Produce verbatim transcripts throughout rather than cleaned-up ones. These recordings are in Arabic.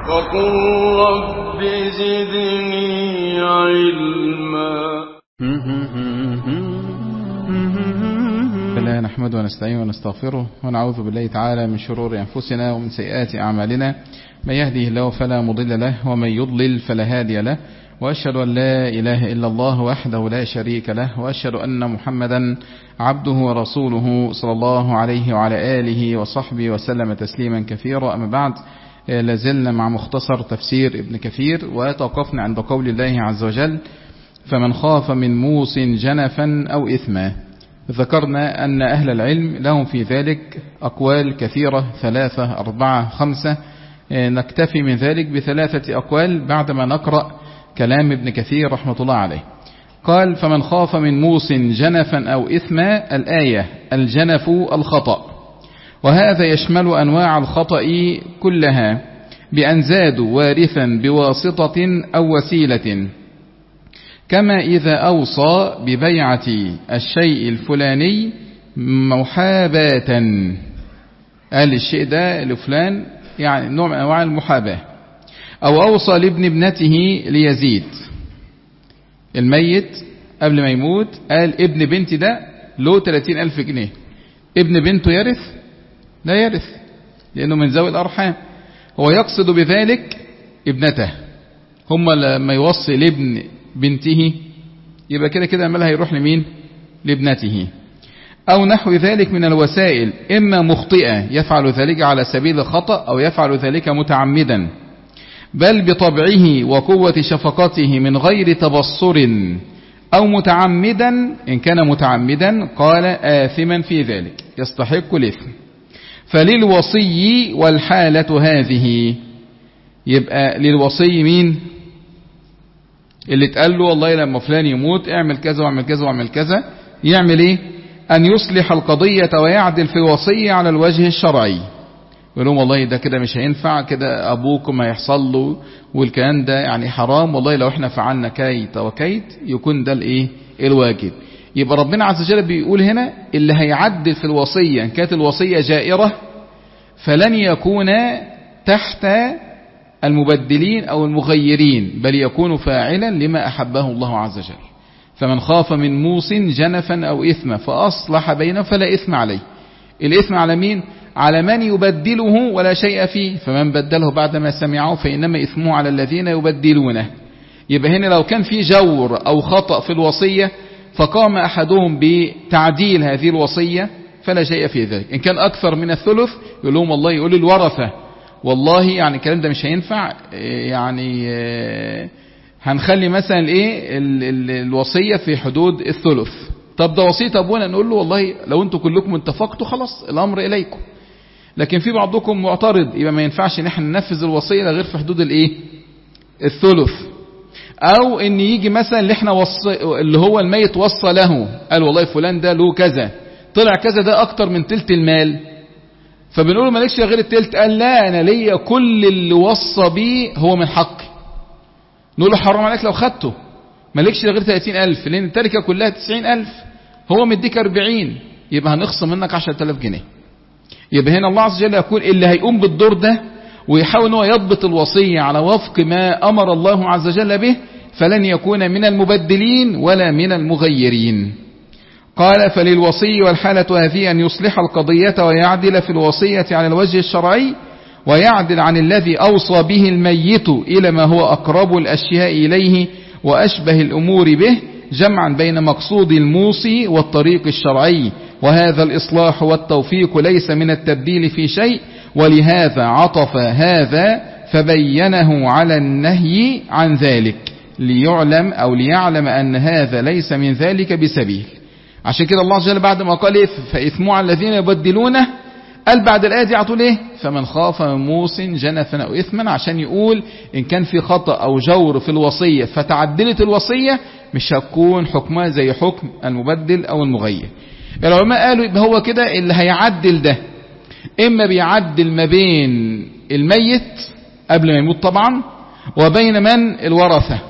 وقل رب زدني علما. الله نحمده ونستعينه ونستغفره ونعوذ بالله تعالى من شرور أنفسنا ومن سيئات أعمالنا، من يهده الله فلا مضل له ومن يضلل فلا هادي له، وأشهد أن لا إله إلا الله وحده لا شريك له، وأشهد أن محمدا عبده ورسوله صلى الله عليه وعلى آله وصحبه وسلم تسليما كثيرا. أما بعد، لازلنا مع مختصر تفسير ابن كثير، وتوقفنا عند قول الله عز وجل: فمن خاف من موص جنفا أو إثما. ذكرنا أن أهل العلم لهم في ذلك أقوال كثيرة، ثلاثة أربعة خمسة، نكتفي من ذلك بثلاثة أقوال بعدما نقرأ كلام ابن كثير رحمة الله عليه. قال: فمن خاف من موص جنفا أو إثما. الآية: الجنف الخطأ، وهذا يشمل أنواع الخطأ كلها بأن زادوا وارثا بواسطة أو وسيلة، كما إذا أوصى ببيعة الشيء الفلاني محاباة، قال الشيء ده لفلان، يعني نوع من أنواع المحاباة. أو أوصى لابن ابنته ليزيد، الميت قبل ما يموت قال ابن بنتي ده له ثلاثين ألف جنيه، ابن بنته يرث؟ لا يرث، لأنه من ذوي الأرحام. هو يقصد بذلك ابنته، هم لما يوصي لابن بنته يبقى كده كده مالها يروح لمين؟ لابنته. أو نحو ذلك من الوسائل، إما مخطئة يفعل ذلك على سبيل الخطأ، أو يفعل ذلك متعمدا، بل بطبعه وقوة شفقته من غير تبصر، أو متعمدا. إن كان متعمدا قال آثما في ذلك، يستحق الإثم. فللوصي والحالة هذه، يبقى للوصي مين؟ اللي تقال له والله لما فلان يموت اعمل كذا واعمل كذا واعمل كذا، يعمل ايه؟ أن يصلح القضية ويعدل في الوصية على الوجه الشرعي. يقول لهم والله ده كده مش هينفع، كده أبوكم هيحصل له والكلام ده يعني حرام، والله لو احنا فعلنا كيت وكيت يكون ده الايه؟ الواجب. يبقى ربنا عز وجل بيقول هنا اللي هيعدل في الوصية إن كانت الوصية جائرة فلن يكون تحت المبدلين أو المغيرين، بل يكون فاعلا لما أحبه الله عز وجل. فمن خاف من موص جنفا أو إثما فأصلح بينه فلا إثم عليه. الإثم على مين؟ على من يبدله ولا شيء فيه، فمن بدله بعدما سمعه فإنما إثمه على الذين يبدلونه. يبقى هنا لو كان في جور أو خطأ في الوصية فقام أحدهم بتعديل هذه الوصية فلا شيء في ذلك. إن كان أكثر من الثلث يقول لهم والله، يقول الورثة والله يعني الكلام ده مش هينفع، يعني هنخلي مثلا الايه الوصية في حدود الثلث. طب ده وصية ابونا، نقول له والله لو انتم كلكم اتفقتوا خلاص الامر اليكم، لكن في بعضكم معترض، يبقى ما ينفعش ان احنا ننفذ الوصية غير في حدود الايه الثلث. او ان يجي مثلا اللي احنا وصي اللي هو الميت وصى له، قال والله فلان ده له كذا، طلع كذا ده اكتر من تلت المال، فبنقول له مالكش غير التلت، قال لا انا ليا كل اللي وصى بيه هو من حقي. نقول له حرام عليك لو خدته، مالكش غير ثلاثين ألف، لان التركه كلها تسعين ألف، هو مديك أربعين، يبقى هنخصم منك عشرة آلاف جنيه. يبقى هنا الله عز وجل يقول اللي هيقوم بالدور ده ويحاول ان هو يضبط الوصيه على وفق ما امر الله عز وجل به فلن يكون من المبدلين ولا من المغيرين. قال: فللوصي والحالة هذه أن يصلح القضية ويعدل في الوصية على الوجه الشرعي، ويعدل عن الذي أوصى به الميت إلى ما هو أقرب الأشياء إليه وأشبه الأمور به، جمعا بين مقصود الموصي والطريق الشرعي. وهذا الإصلاح والتوفيق ليس من التبديل في شيء، ولهذا عطف هذا فبينه على النهي عن ذلك، ليعلم أو ليعلم أن هذا ليس من ذلك بسبيل. عشان كده الله عز وجل بعد ما قال ايه فإثموا على الذين يبدلونه، قال بعد الآية دي عطول ايه فمن خاف من موص جنفا أو إثما، عشان يقول إن كان في خطأ أو جور في الوصية فتعدلت الوصية مش هتكون حكمها زي حكم المبدل أو المغير. العلماء قالوا يبقى هو كده اللي هيعدل ده إما بيعدل ما بين الميت قبل ما يموت طبعا وبين من الورثة،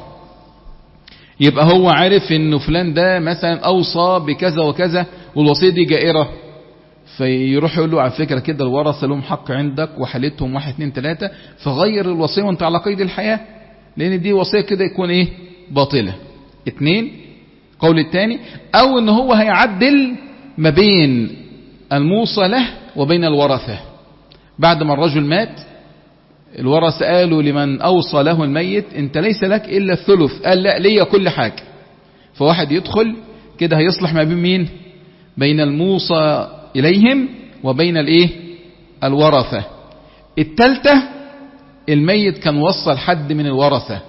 يبقى هو عارف إنه فلان ده مثلا أوصى بكذا وكذا والوصية دي جائرة، فيروح يقول له على فكرة كده الورثة لهم حق عندك وحالتهم واحد اتنين تلاتة، فغير الوصية وانت على قيد الحياة، لان دي وصية كده يكون ايه باطلة. اتنين قول التاني، او ان هو هيعدل ما بين الموصى له وبين الورثة. بعد ما الرجل مات الورثة قالوا لمن اوصى له الميت انت ليس لك الا الثلث، قال لا ليا كل حاجة. فواحد يدخل كده هيصلح ما بين مين؟ بين الموصى إليهم وبين الايه الورثة. التالتة الميت كان وصل حد من الورثة،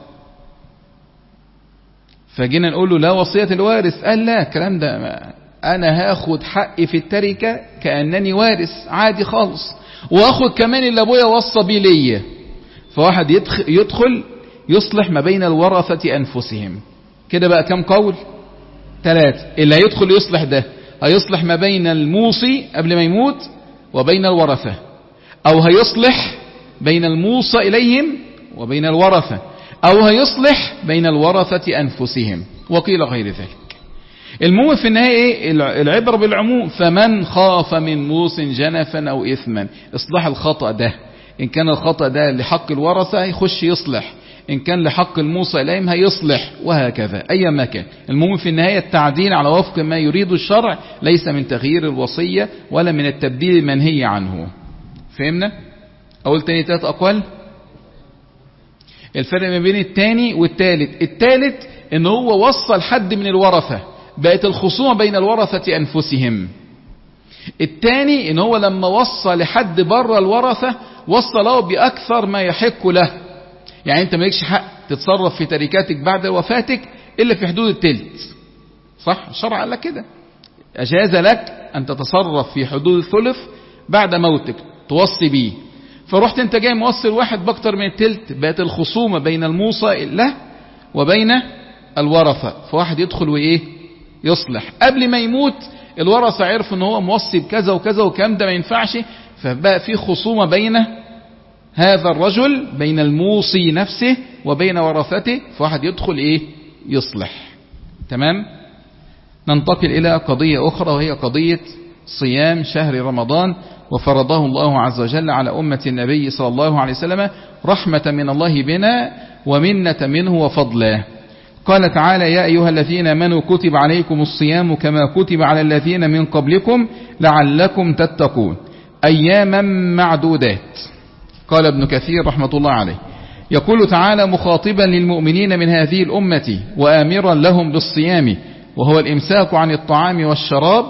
فجينا نقول له لا وصية الوارث، قال لا الكلام ده انا هاخد حقي في التركة كأنني وارث عادي خالص، واخد كمان اللي ابويا وصى بيه ليا. فواحد يدخل يصلح ما بين الورثة انفسهم. كده بقى كم قول؟ ثلاثة. اللي هيدخل يصلح ده هيصلح ما بين الموصي قبل ما يموت وبين الورثة، او هيصلح بين الموصى اليهم وبين الورثة، او هيصلح بين الورثة انفسهم، وقيل غير ذلك. المهم في النهاية ايه؟ العبرة بالعموم. فمن خاف من موص جنفا او اثما، اصلاح الخطأ ده ان كان الخطأ ده لحق الورثة هيخش يصلح، إن كان لحق الموصى إليهم هيصلح، وهكذا أي ما كان. المهم في النهاية التعديل على وفق ما يريد الشرع، ليس من تغيير الوصية ولا من التبديل المنهي عنه. فهمنا؟ أقول تاني تلات أقوال. الفرق ما بين التاني والتالت، التالت إن هو وصل حد من الورثة بقت الخصومة بين الورثة أنفسهم. التاني إن هو لما وصل لحد بره الورثة وصله بأكثر ما يحق له، يعني انت مالكش حق تتصرف في تركاتك بعد وفاتك الا في حدود التلت، صح؟ الشرع قال لك كده، اجاز لك ان تتصرف في حدود الثلث بعد موتك توصي بيه. فرحت انت جاي موصل واحد باكتر من التلت، بقت الخصومة بين الموصى له وبين الورثة. فواحد يدخل وايه يصلح قبل ما يموت، الورثة عرف ان هو موصي بكذا وكذا وكام ده ما ينفعش، فبقى في خصومة بين هذا الرجل بين الموصي نفسه وبين ورثته، فواحد يدخل ايه يصلح. تمام. ننتقل الى قضية اخرى وهي قضية صيام شهر رمضان، وفرضه الله عز وجل على أمة النبي صلى الله عليه وسلم رحمة من الله بنا ومنة منه وفضله. قال تعالى: يا أيها الذين آمنوا كتب عليكم الصيام كما كتب على الذين من قبلكم لعلكم تتقون أياما معدودات. قال ابن كثير رحمة الله عليه: يقول تعالى مخاطبا للمؤمنين من هذه الأمة وآمرا لهم بالصيام، وهو الإمساك عن الطعام والشراب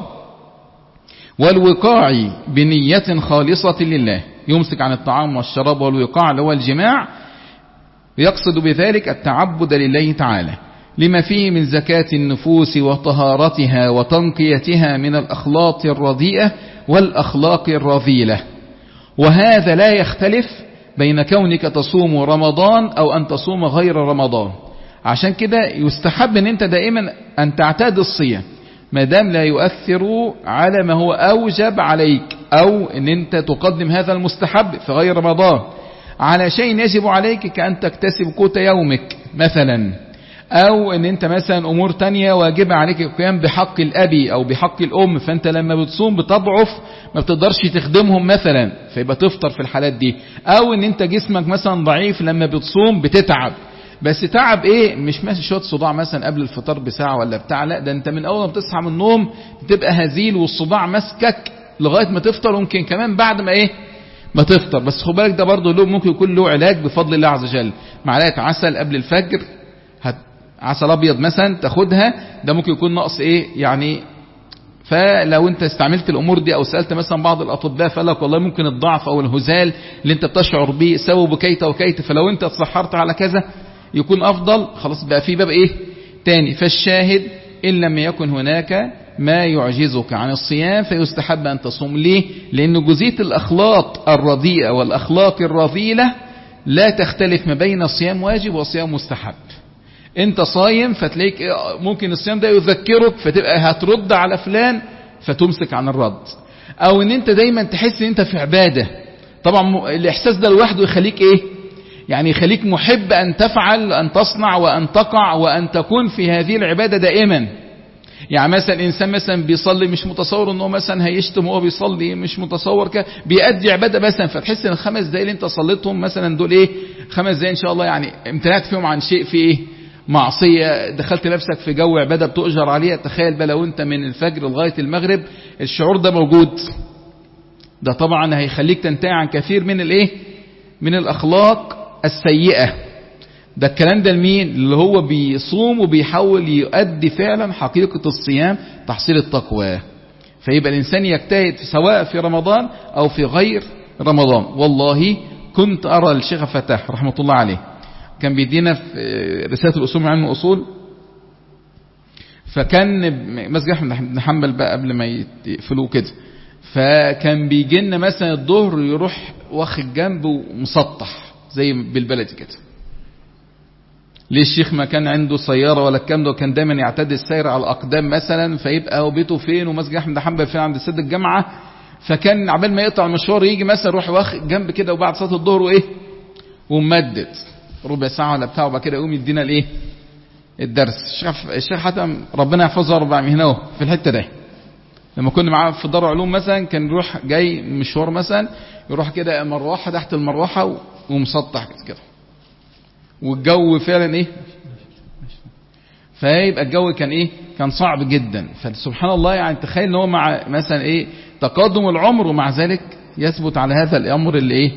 والوقاع بنية خالصة لله. يمسك عن الطعام والشراب والوقاع اللي هو الجماع، يقصد بذلك التعبد لله تعالى لما فيه من زكاة النفوس وطهارتها وتنقيتها من الأخلاق الرديئة والأخلاق الرذيلة. وهذا لا يختلف بين كونك تصوم رمضان أو أن تصوم غير رمضان. عشان كده يستحب أن أنت دائما أن تعتاد الصيام ما دام لا يؤثر على ما هو أوجب عليك، أو أن أنت تقدم هذا المستحب في غير رمضان على شيء يجب عليك كأن تكتسب قوت يومك مثلا، أو أن أنت مثلا أمور تانية واجب عليك القيام بحق الأب أو بحق الأم، فأنت لما بتصوم بتضعف ما بتقدرش تخدمهم مثلا فيبقى تفطر في الحالات دي، أو أن أنت جسمك مثلا ضعيف لما بتصوم بتتعب، بس تعب ايه؟ مش ماشي شويه صداع مثلا قبل الفطار بساعه ولا بتاع، لا ده انت من اول ما بتصحى من النوم بتبقى هزيل والصداع ماسكك لغايه ما تفطر، وممكن كمان بعد ما ايه ما تفطر. بس خد بالك ده برضه له ممكن يكون له علاج بفضل الله عز وجل. معلقه عسل قبل الفجر، عسل ابيض مثلا تاخدها، ده ممكن يكون نقص ايه يعني. فلو انت استعملت الامور دي او سالت مثلا بعض الاطباء فقال لك والله ممكن الضعف او الهزال اللي انت بتشعر به سببه كيت وكيت، فلو انت اتسحرت على كذا يكون افضل، خلاص بقى في باب ايه تاني. فالشاهد ان لم يكن هناك ما يعجزك عن الصيام فيستحب ان تصوم. ليه؟ لان جزئيه الاخلاق الرديئه والاخلاق الرذيله لا تختلف ما بين صيام واجب وصيام مستحب. انت صايم فتلاقيك ممكن الصيام ده يذكرك فتبقى هترد على فلان فتمسك عن الرد، او ان انت دايما تحس ان انت في عباده. طبعا الاحساس ده لوحده يخليك ايه يعني يخليك محب أن تفعل أن تصنع وأن تقع وأن تكون في هذه العبادة دائما. يعني مثلا انسان مثلا بيصلي مش متصور انه مثلا هيشتم وهو بيصلي، مش متصور كده بيأدي عباده مثلا، فتحس ان الخمس دقايق اللي انت صليتهم مثلا دول ايه، خمس دقايق ان شاء الله يعني امتنعت فيهم عن شيء في ايه، معصيه، دخلت نفسك في جو عباده بتؤجر عليها. تخيل بقى لو انت من الفجر لغايه المغرب الشعور ده موجود، ده طبعا هيخليك تنتهي عن كثير من الايه، من الاخلاق السيئه. ده الكلام ده لمين؟ اللي هو بيصوم وبيحاول يؤدي فعلا حقيقة الصيام، تحصيل التقوى. فيبقى الإنسان يجتهد سواء في رمضان أو في غير رمضان. والله كنت أرى الشيخ فتاح رحمة الله عليه كان بيدينا في رسالة الأصول من علم الأصول، فكان مسجد أحمد بن حنبل بقى قبل ما يقفلوه كده، فكان بيجي لنا مثلا الظهر يروح واخد جنب ومسطح زي بالبلدي كده. ليه الشيخ ما كان عنده سيارة ولا الكلام ده، وكان دايما يعتدي السير على الأقدام مثلا، فيبقى هو بيته فين ومسجد أحمد بن حنبل فين، عند سد الجامعة، فكان عبال ما يقطع المشوار يجي مثلا يروح واخد جنب كده وبعد صلاة الظهر وايه وممدد ربع ساعة ولا بتاعه، وبعد كده يقوم يدينا الايه الدرس. الشيخ الشيخ حتى ربنا يحفظه اربع هنا اهو في الحتة ده، لما كنا معاه في دار علوم مثلا كان يروح جاي مشوار مثلا يروح كده مروحة تحت المروحة ومسطح كده، والجو فعلا ايه، فيبقى الجو كان ايه، كان صعب جدا. فسبحان الله يعني تخيل ان هو مع مثلا ايه تقدم العمر ومع ذلك يثبت على هذا الامر اللي ايه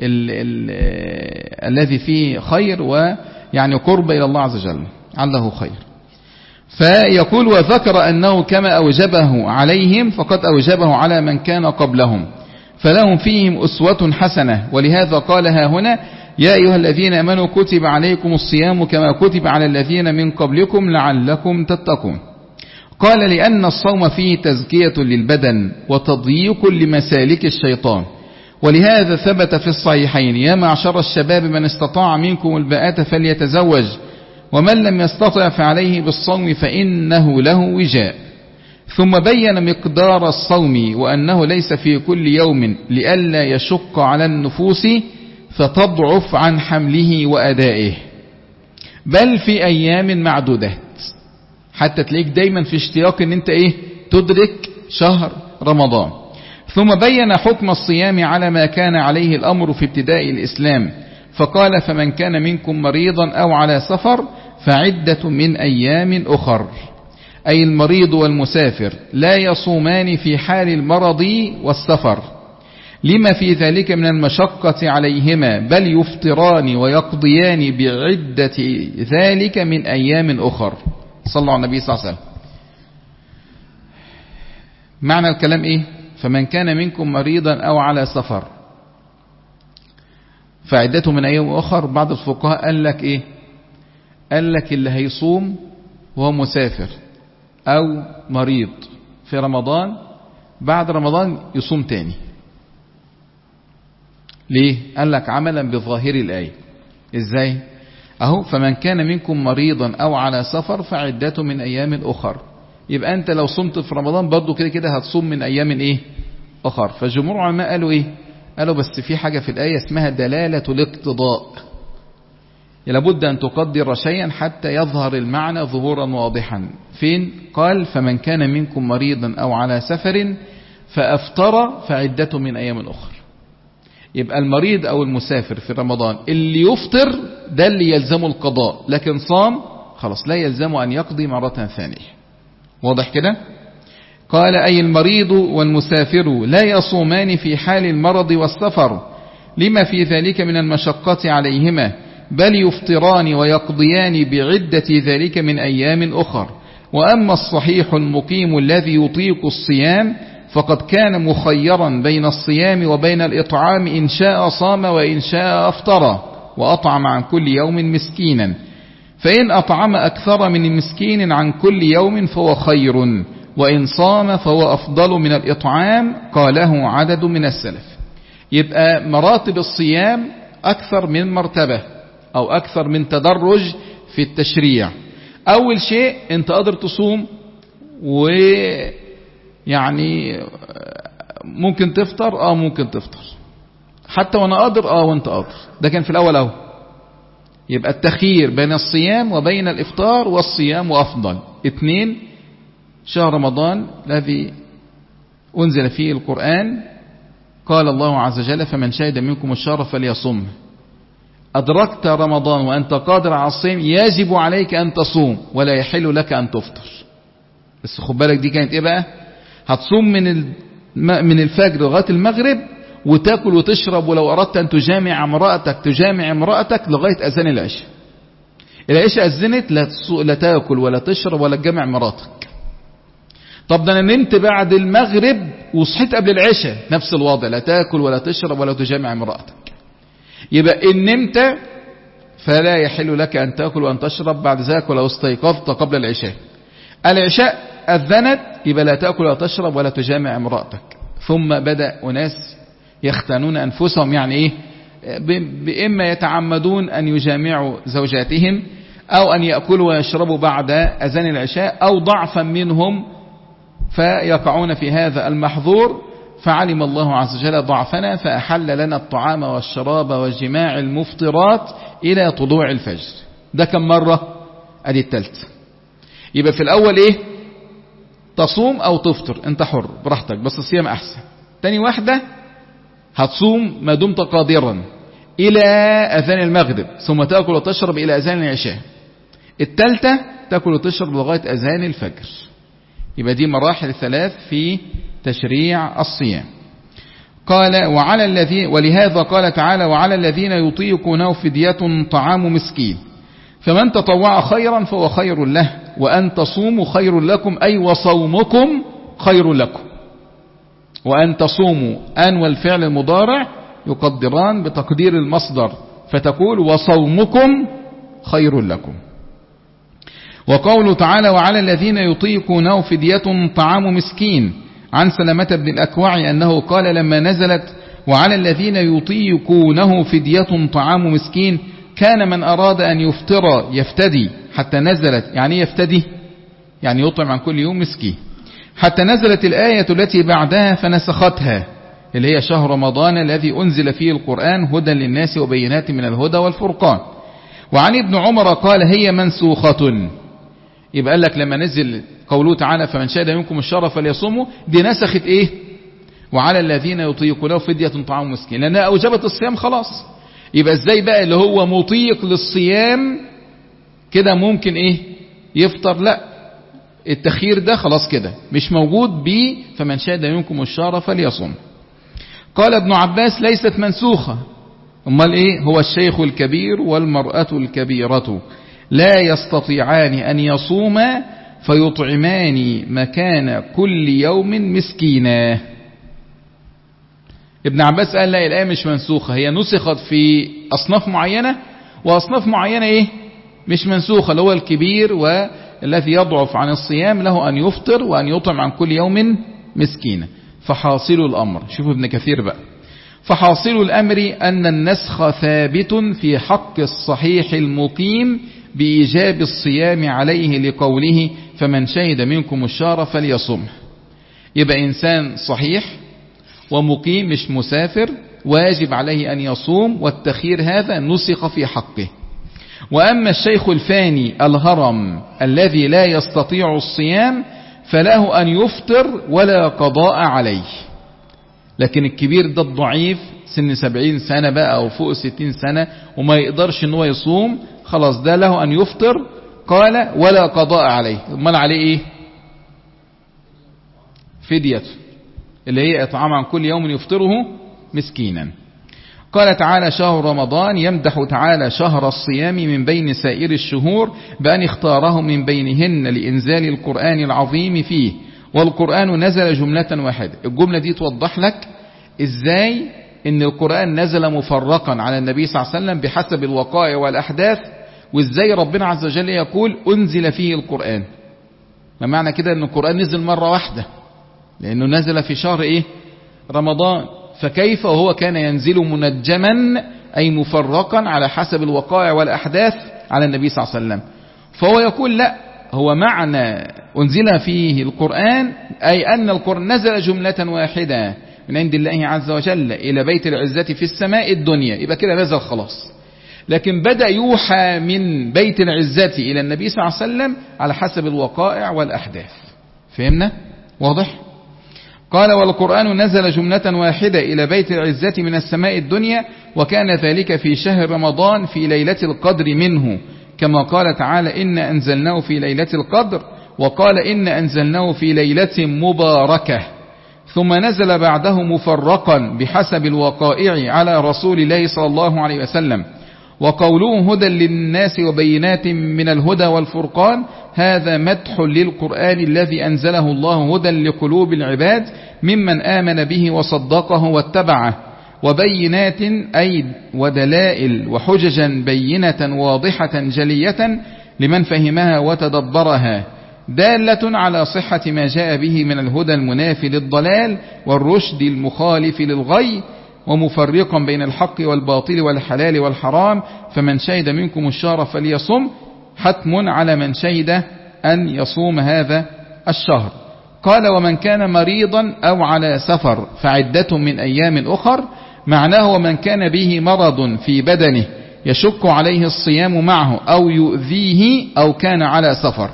الذي فيه خير ويعني قرب الى الله عز وجل علّه خير. فيقول وذكر انه كما اوجبه عليهم فقد اوجبه على من كان قبلهم، فلهم فيهم اسوة حسنة. ولهذا قالها هنا يا أيها الذين آمنوا كتب عليكم الصيام كما كتب على الذين من قبلكم لعلكم تتقون. قال لأن الصوم فيه تزكية للبدن وتضييق لمسالك الشيطان، ولهذا ثبت في الصحيحين يا معشر الشباب من استطاع منكم الباءة فليتزوج ومن لم يستطع فعليه بالصوم فإنه له وجاء. ثم بين مقدار الصوم وأنه ليس في كل يوم لئلا يشق على النفوس فتضعف عن حمله وأدائه، بل في أيام معدودات، حتى تلاقيك دايما في اشتياق ان انت ايه تدرك شهر رمضان. ثم بين حكم الصيام على ما كان عليه الأمر في ابتداء الإسلام، فقال فمن كان منكم مريضا أو على سفر فعدة من أيام أخر، أي المريض والمسافر لا يصومان في حال المرض والسفر لما في ذلك من المشقة عليهما، بل يفطران ويقضيان بعدة ذلك من أيام أخر. صلى على النبي صلى الله عليه وسلم. معنى الكلام إيه؟ فمن كان منكم مريضا أو على سفر فعدته من أيام أخر. بعض الفقهاء قال لك إيه؟ قال لك اللي هيصوم وهو مسافر أو مريض في رمضان بعد رمضان يصوم تاني. ليه؟ قال لك عملا بظاهر الآية. إزاي؟ أهو فمن كان منكم مريضا أو على سفر فعدته من أيام أخر. يبقى أنت لو صمت في رمضان برضو كده كده هتصوم من أيام إيه أخر. فجمهور العلماء قالوا إيه؟ قالوا بس في حاجة في الآية اسمها دلالة الاقتضاء، لابد أن تقدر شيئا حتى يظهر المعنى ظهورا واضحا. فين؟ قال فمن كان منكم مريضا أو على سفر فأفطر فعدته من أيام أخر. يبقى المريض أو المسافر في رمضان اللي يفطر ده اللي يلزمه القضاء، لكن صام خلاص لا يلزمه أن يقضي مرة ثانية. واضح كده؟ قال أي المريض والمسافر لا يصومان في حال المرض والسفر لما في ذلك من المشقة عليهما، بل يفطران ويقضيان بعدة ذلك من أيام أخر. وأما الصحيح المقيم الذي يطيق الصيام فقد كان مخيرا بين الصيام وبين الإطعام، إن شاء صام وإن شاء أفطر وأطعم عن كل يوم مسكينا، فإن أطعم أكثر من مسكين عن كل يوم فهو خير، وإن صام فهو أفضل من الإطعام. قاله عدد من السلف. يبقى مراتب الصيام أكثر من مرتبة أو أكثر من تدرج في التشريع. أول شيء أنت قادر تصوم ويعني ممكن تفطر آه ممكن تفطر حتى وأنا قادر آه وأنت قادر، ده كان في الأول أهو. يبقى التخيير بين الصيام وبين الإفطار والصيام أفضل. اثنين شهر رمضان الذي أنزل فيه القرآن، قال الله عز وجل فمن شهد منكم الشهر فليصم. أدركت رمضان وأنت قادر على الصيام يجب عليك أن تصوم ولا يحل لك أن تفطر. بس خد بالك دي كانت إيه بقى؟ هتصوم من من الفجر لغاية المغرب، وتاكل وتشرب، ولو أردت أن تجامع امرأتك تجامع امرأتك لغاية أذان العشاء. العشاء أذنت لا, لا تاكل ولا تشرب ولا تجامع مراتك. طب ده أنا نمت بعد المغرب وصحيت قبل العشاء، نفس الوضع، لا تاكل ولا تشرب ولا تجامع امرأتك. يبقى إن نمت فلا يحل لك أن تاكل وأن تشرب بعد ذلك ولو استيقظت قبل العشاء. العشاء أذنت يبقى لا تاكل ولا تشرب ولا تجامع امرأتك. ثم بدأ أناس يختانون أنفسهم، يعني إيه؟ بإما يتعمدون أن يجامعوا زوجاتهم، أو أن يأكلوا ويشربوا بعد أذان العشاء، أو ضعفا منهم فيقعون في هذا المحظور. فعلم الله عز وجل ضعفنا فأحل لنا الطعام والشراب والجماع المفطرات إلى طلوع الفجر. ده كم مرة؟ أدي التالت. يبقى في الأول إيه؟ تصوم أو تفطر، أنت حر براحتك، بس الصيام أحسن. تاني واحدة هتصوم ما دمت قادرا إلى أذان المغرب، ثم تأكل وتشرب إلى أذان العشاء. التالتة تأكل وتشرب لغاية أذان الفجر. يبقى دي مراحل ثلاث في تشريع الصيام. قال وعلى الذين، ولهذا قال تعالى وعلى الذين يطيقونه فدية طعام مسكين فمن تطوع خيرا فهو خير له وأن تصوموا خير لكم، أي وصومكم خير لكم. وأن تصوموا أن والفعل المضارع يقدران بتقدير المصدر، فتقول وصومكم خير لكم. وقوله تعالى وعلى الذين يطيقونه فدية طعام مسكين، عن سلمة بن الأكوع أنه قال لما نزلت وعلى الذين يطيقونه فدية طعام مسكين كان من أراد أن يفطر يفتدي حتى نزلت. يعني يفتدي يعني يطعم عن كل يوم مسكين، حتى نزلت الآية التي بعدها فنسختها، اللي هي شهر رمضان الذي أنزل فيه القرآن هدى للناس وبينات من الهدى والفرقان. وعن ابن عمر قال هي منسوخة. يبقى قال لك لما نزل قوله تعالى فمن شهد منكم الشهر فليصوموا، دي نسخت ايه؟ وعلى الذين يطيقونه فدية طعام مسكين، لأنها أوجبت الصيام خلاص. يبقى ازاي بقى اللي هو مطيق للصيام كده ممكن ايه يفطر؟ لا، التخيير ده خلاص كده مش موجود بيه فمن شهد منكم الشهر فليصوم. قال ابن عباس ليست منسوخة، امال ايه؟ هو الشيخ الكبير والمرأة الكبيرة لا يستطيعان أن يصوما فيطعمان مكان كل يوم مسكينا. ابن عباس قال لا، الآية مش منسوخة، هي نسخت في أصناف معينة، وأصناف معينة إيه مش منسوخة، اللي هو الكبير والذي يضعف عن الصيام له أن يفطر وأن يطعم عن كل يوم مسكينا. فحاصل الأمر، شوفوا ابن كثير بقى، فحاصل الأمر أن النسخ ثابت في حق الصحيح المقيم بإيجاب الصيام عليه لقوله فمن شهد منكم الشهر فليصم. يبقى إنسان صحيح ومقيم مش مسافر واجب عليه أن يصوم، والتخيير هذا نسخ في حقه. وأما الشيخ الفاني الهرم الذي لا يستطيع الصيام فله أن يفطر ولا قضاء عليه. لكن الكبير ده الضعيف سن سبعين سنة بقى أو فوق ستين سنة وما يقدرش أنه يصوم، خلاص ده له أن يفطر. قال ولا قضاء عليه، امال عليه إيه؟ فدية، اللي هي إطعام عن كل يوم يفطره مسكينا. قال تعالى شهر رمضان، يمدح تعالى شهر الصيام من بين سائر الشهور بأن اختاره من بينهن لإنزال القرآن العظيم فيه، والقرآن نزل جملة واحدة. الجملة دي توضح لك إزاي إن القرآن نزل مفرقا على النبي صلى الله عليه وسلم بحسب الوقائع والأحداث، وإزاي ربنا عز وجل يقول أنزل فيه القرآن. ما معنى كده أن القرآن نزل مرة واحدة؟ لأنه نزل في شهر إيه؟ رمضان. فكيف وهو كان ينزل منجما أي مفرقا على حسب الوقائع والأحداث على النبي صلى الله عليه وسلم؟ فهو يقول لا، هو معنى أنزل فيه القرآن أي أن القرآن نزل جملة واحدة من عند الله عز وجل إلى بيت العزة في السماء الدنيا، يبقى كده نزل خلاص. لكن بدأ يوحى من بيت العزة إلى النبي صلى الله عليه وسلم على حسب الوقائع والأحداث. فهمنا؟ واضح؟ قال والقرآن نزل جملة واحدة إلى بيت العزة من السماء الدنيا، وكان ذلك في شهر رمضان في ليلة القدر منه، كما قال تعالى إن أنزلناه في ليلة القدر، وقال إن أنزلناه في ليلة مباركة. ثم نزل بعده مفرقا بحسب الوقائع على رسول الله صلى الله عليه وسلم. وقوله هدى للناس وبينات من الهدى والفرقان هذا مدح للقرآن الذي أنزله الله هدى لقلوب العباد ممن آمن به وصدقه واتبعه، وبينات أي ودلائل وحججا بينة واضحة جلية لمن فهمها وتدبرها، دالة على صحة ما جاء به من الهدى المنافي للضلال والرشد المخالف للغي، ومفرقا بين الحق والباطل والحلال والحرام. فمن شهد منكم الشهر فليصم، حتم على من شهد أن يصوم هذا الشهر. قال ومن كان مريضا أو على سفر فعدة من أيام أخر، معناه ومن كان به مرض في بدنه يشك عليه الصيام معه أو يؤذيه أو كان على سفر.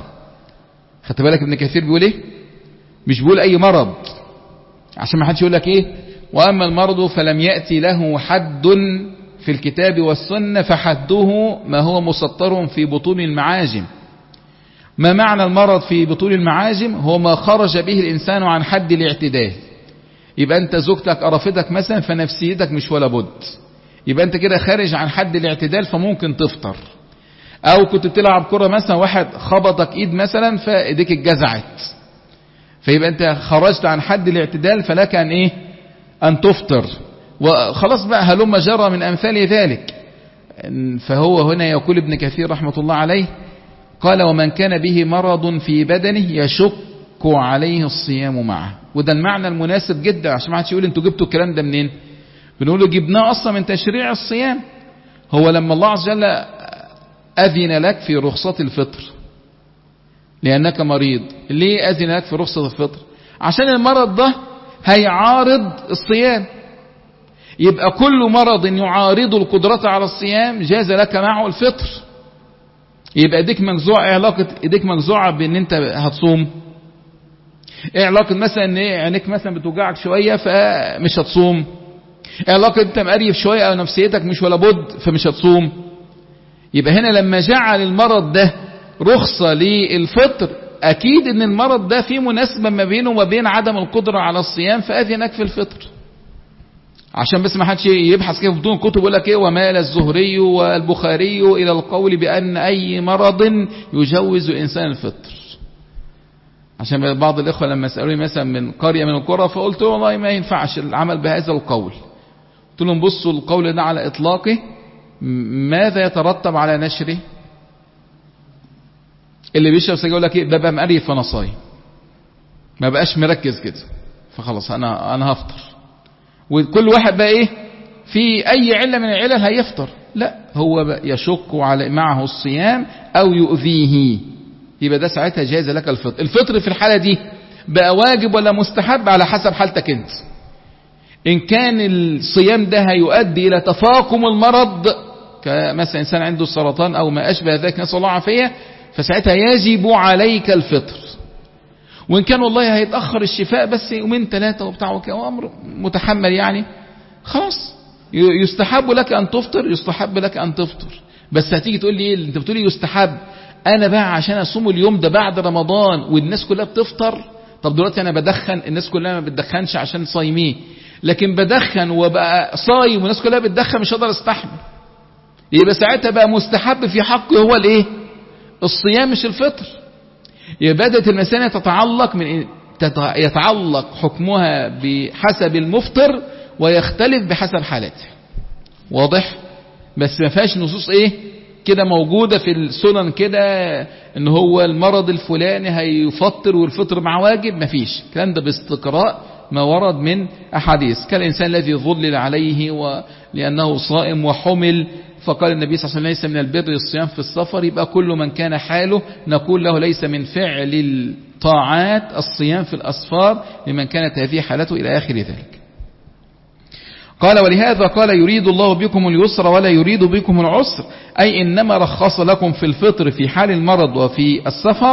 خدت بالك ابن كثير بيقول ايه؟ مش بيقول أي مرض، عشان ما حدش يقول لك ايه وأما المرض فلم يأتي له حد في الكتاب والسنة فحده ما هو مسطر في بطون المعاجم. ما معنى المرض في بطون المعاجم؟ هو ما خرج به الإنسان عن حد الاعتدال. يبقى أنت زوجتك قرفتك مثلا فنفسيتك مش ولا بد، يبقى أنت كده خارج عن حد الاعتدال فممكن تفطر. أو كنت بتلعب كرة مثلا واحد خبطك إيد مثلا فإيديك اتجزعت، فيبقى أنت خرجت عن حد الاعتدال فلك أن إيه؟ أن تفطر. وخلاص بقى هلم جرى من أمثال ذلك. فهو هنا يقول ابن كثير رحمة الله عليه قال ومن كان به مرض في بدنه يشك عليه الصيام معه. وده المعنى المناسب جدا، عشان ما حدش يقول انتوا جبتوا الكلام ده منين؟ بنقوله جبناه أصلا من تشريع الصيام. هو لما الله عز وجل أذن لك في رخصة الفطر لأنك مريض، ليه أذن لك في رخصة الفطر؟ عشان المرض ده هيعارض الصيام، يبقى كل مرض يعارض القدرة على الصيام جاز لك معه الفطر. يبقى ايديك مجزوعة، ايه علاقة ايديك مجزوعة بان انت هتصوم؟ ايه علاقة مثلا ان ايه عينيك مثلا بتوجعك شوية فمش هتصوم؟ ايه علاقة انت مقريف شوية او نفسيتك مش ولا بد فمش هتصوم؟ يبقى هنا لما جعل المرض ده رخصة للفطر اكيد ان المرض ده فيه مناسبة ما بينه وما بين عدم القدرة على الصيام فاذنك في الفطر. عشان بس ما حدش يبحث كيف بدون كتب يقول لك ايه ومال الزهري والبخاري الى القول بان اي مرض يجوز الانسان الفطر. عشان بعض الاخوه لما سالوني مثلا من قريه من القرى فقلت والله ما ينفعش العمل بهذا القول. قلت لهم بصوا القول ده على اطلاقه ماذا يترتب على نشره؟ اللي بيشرب سجاير يقول لك ايه ببقى مقريف فانا صايم، ما بقاش مركز كده فخلاص انا انا هفطر. وكل واحد بقى ايه في اي علة من العلل هيفطر، لا هو بقى يشك على معه الصيام او يؤذيه، يبقى ده ساعتها جاز لك الفطر. الفطر في الحالة دي بقى واجب ولا مستحب على حسب حالتك انت. ان كان الصيام ده هيؤدي الى تفاقم المرض كمثلا انسان عنده السرطان او ما اشبه ذلك نسأل الله عافية فساعتها يجب عليك الفطر. وإن كان والله هيتأخر الشفاء بس يومين ثلاثة وبتاع وأمر متحمل يعني خلاص يستحب لك أن تفطر، يستحب لك أن تفطر. بس هتيجي تقول لي إيه؟ أنت بتقول لي يستحب، أنا بقى عشان أصوم اليوم ده بعد رمضان والناس كلها بتفطر. طب دلوقتي أنا بدخن، الناس كلها ما بتدخنش عشان صايمين، لكن بدخن وبقى صايم والناس كلها بتدخن مش هقدر استحمل. يبقى ساعتها بقى مستحب في حقي هو الإيه؟ الصيام مش الفطر. يبقى بدأت المسألة تتعلق من يتعلق حكمها بحسب المفطر ويختلف بحسب حالته. واضح؟ بس ما فيهاش نصوص ايه كده موجودة في السنن كده ان هو المرض الفلاني هيفطر والفطر مع واجب، ما فيش الكلام ده باستقراء ما ورد من احاديث. كالانسان الذي ظلل عليه ولانه صائم وحمل فقال النبي صلى الله عليه وسلم ليس من البر الصيام في السفر. يبقى كل من كان حاله نقول له ليس من فعل الطاعات الصيام في الأسفار لمن كانت هذه حالته إلى آخر ذلك. قال ولهذا قال يريد الله بكم اليسر ولا يريد بكم العسر، أي إنما رخص لكم في الفطر في حال المرض وفي السفر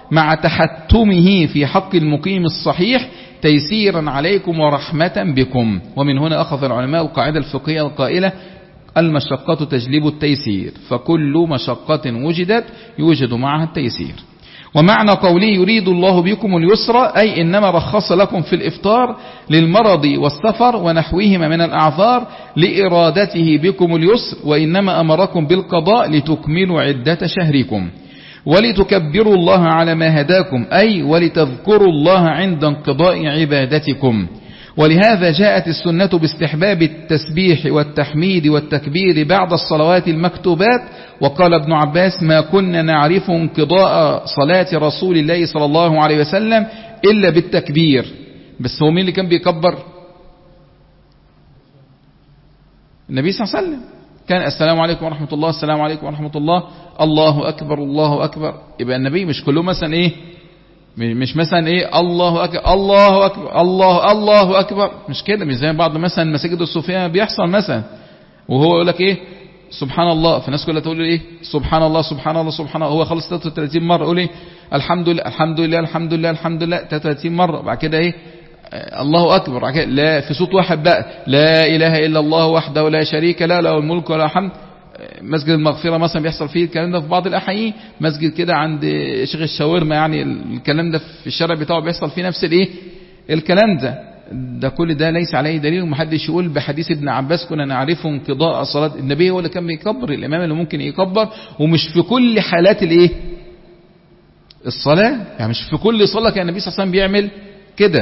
مع تحتمه في حق المقيم الصحيح تيسيرا عليكم ورحمة بكم. ومن هنا أخذ العلماء القاعدة الفقهية القائلة المشقة تجلب التيسير، فكل مشقة وجدت يوجد معها التيسير. ومعنى قوله يريد الله بكم اليسر أي إنما رخص لكم في الإفطار للمرض والسفر ونحوهما من الأعذار لإرادته بكم اليسر، وإنما أمركم بالقضاء لتكملوا عدة شهركم ولتكبروا الله على ما هداكم، أي ولتذكروا الله عند انقضاء عبادتكم. ولهذا جاءت السنة باستحباب التسبيح والتحميد والتكبير بعد الصلوات المكتوبات. وقال ابن عباس ما كنا نعرف انقضاء صلاة رسول الله صلى الله عليه وسلم إلا بالتكبير. بس هو مين اللي كان بيكبر؟ النبي صلى الله عليه وسلم كان السلام عليكم ورحمة الله، السلام عليكم ورحمة الله، الله أكبر الله أكبر. يبقى النبي مش كله مثلا إيه، مش مثلا ايه الله اكبر الله اكبر الله الله اكبر، مش كده، مش زي بعض مثلا مساجد الصوفيه بيحصل مثلا وهو يقول لك ايه سبحان الله، فالناس كلها تقول له ايه سبحان الله سبحان الله سبحان الله، هو خلص ثلاثة وثلاثين مره يقول ايه الحمد لله الحمد لله الحمد لله الحمد لله ثلاثة وثلاثين مره، بعد كده ايه الله اكبر، بعد كده لا في صوت واحد بقى لا اله الا الله وحده لا شريك له له الملك وله الحمد. مسجد المغفرة مثلا بيحصل فيه الكلام ده في بعض الأحيان، مسجد كده عند شيخ الشاورما يعني الكلام ده في الشارع بتاعه بيحصل فيه نفس الايه الكلام ده. ده كل ده ليس عليه دليل، ومحدش يقول بحديث ابن عباس كنا نعرفه انقضاء صلاة النبي، هو اللي كان بيكبر، الإمام اللي ممكن يكبر، ومش في كل حالات الايه الصلاة، يعني مش في كل صلاة كان النبي صلى الله عليه وسلم بيعمل كده.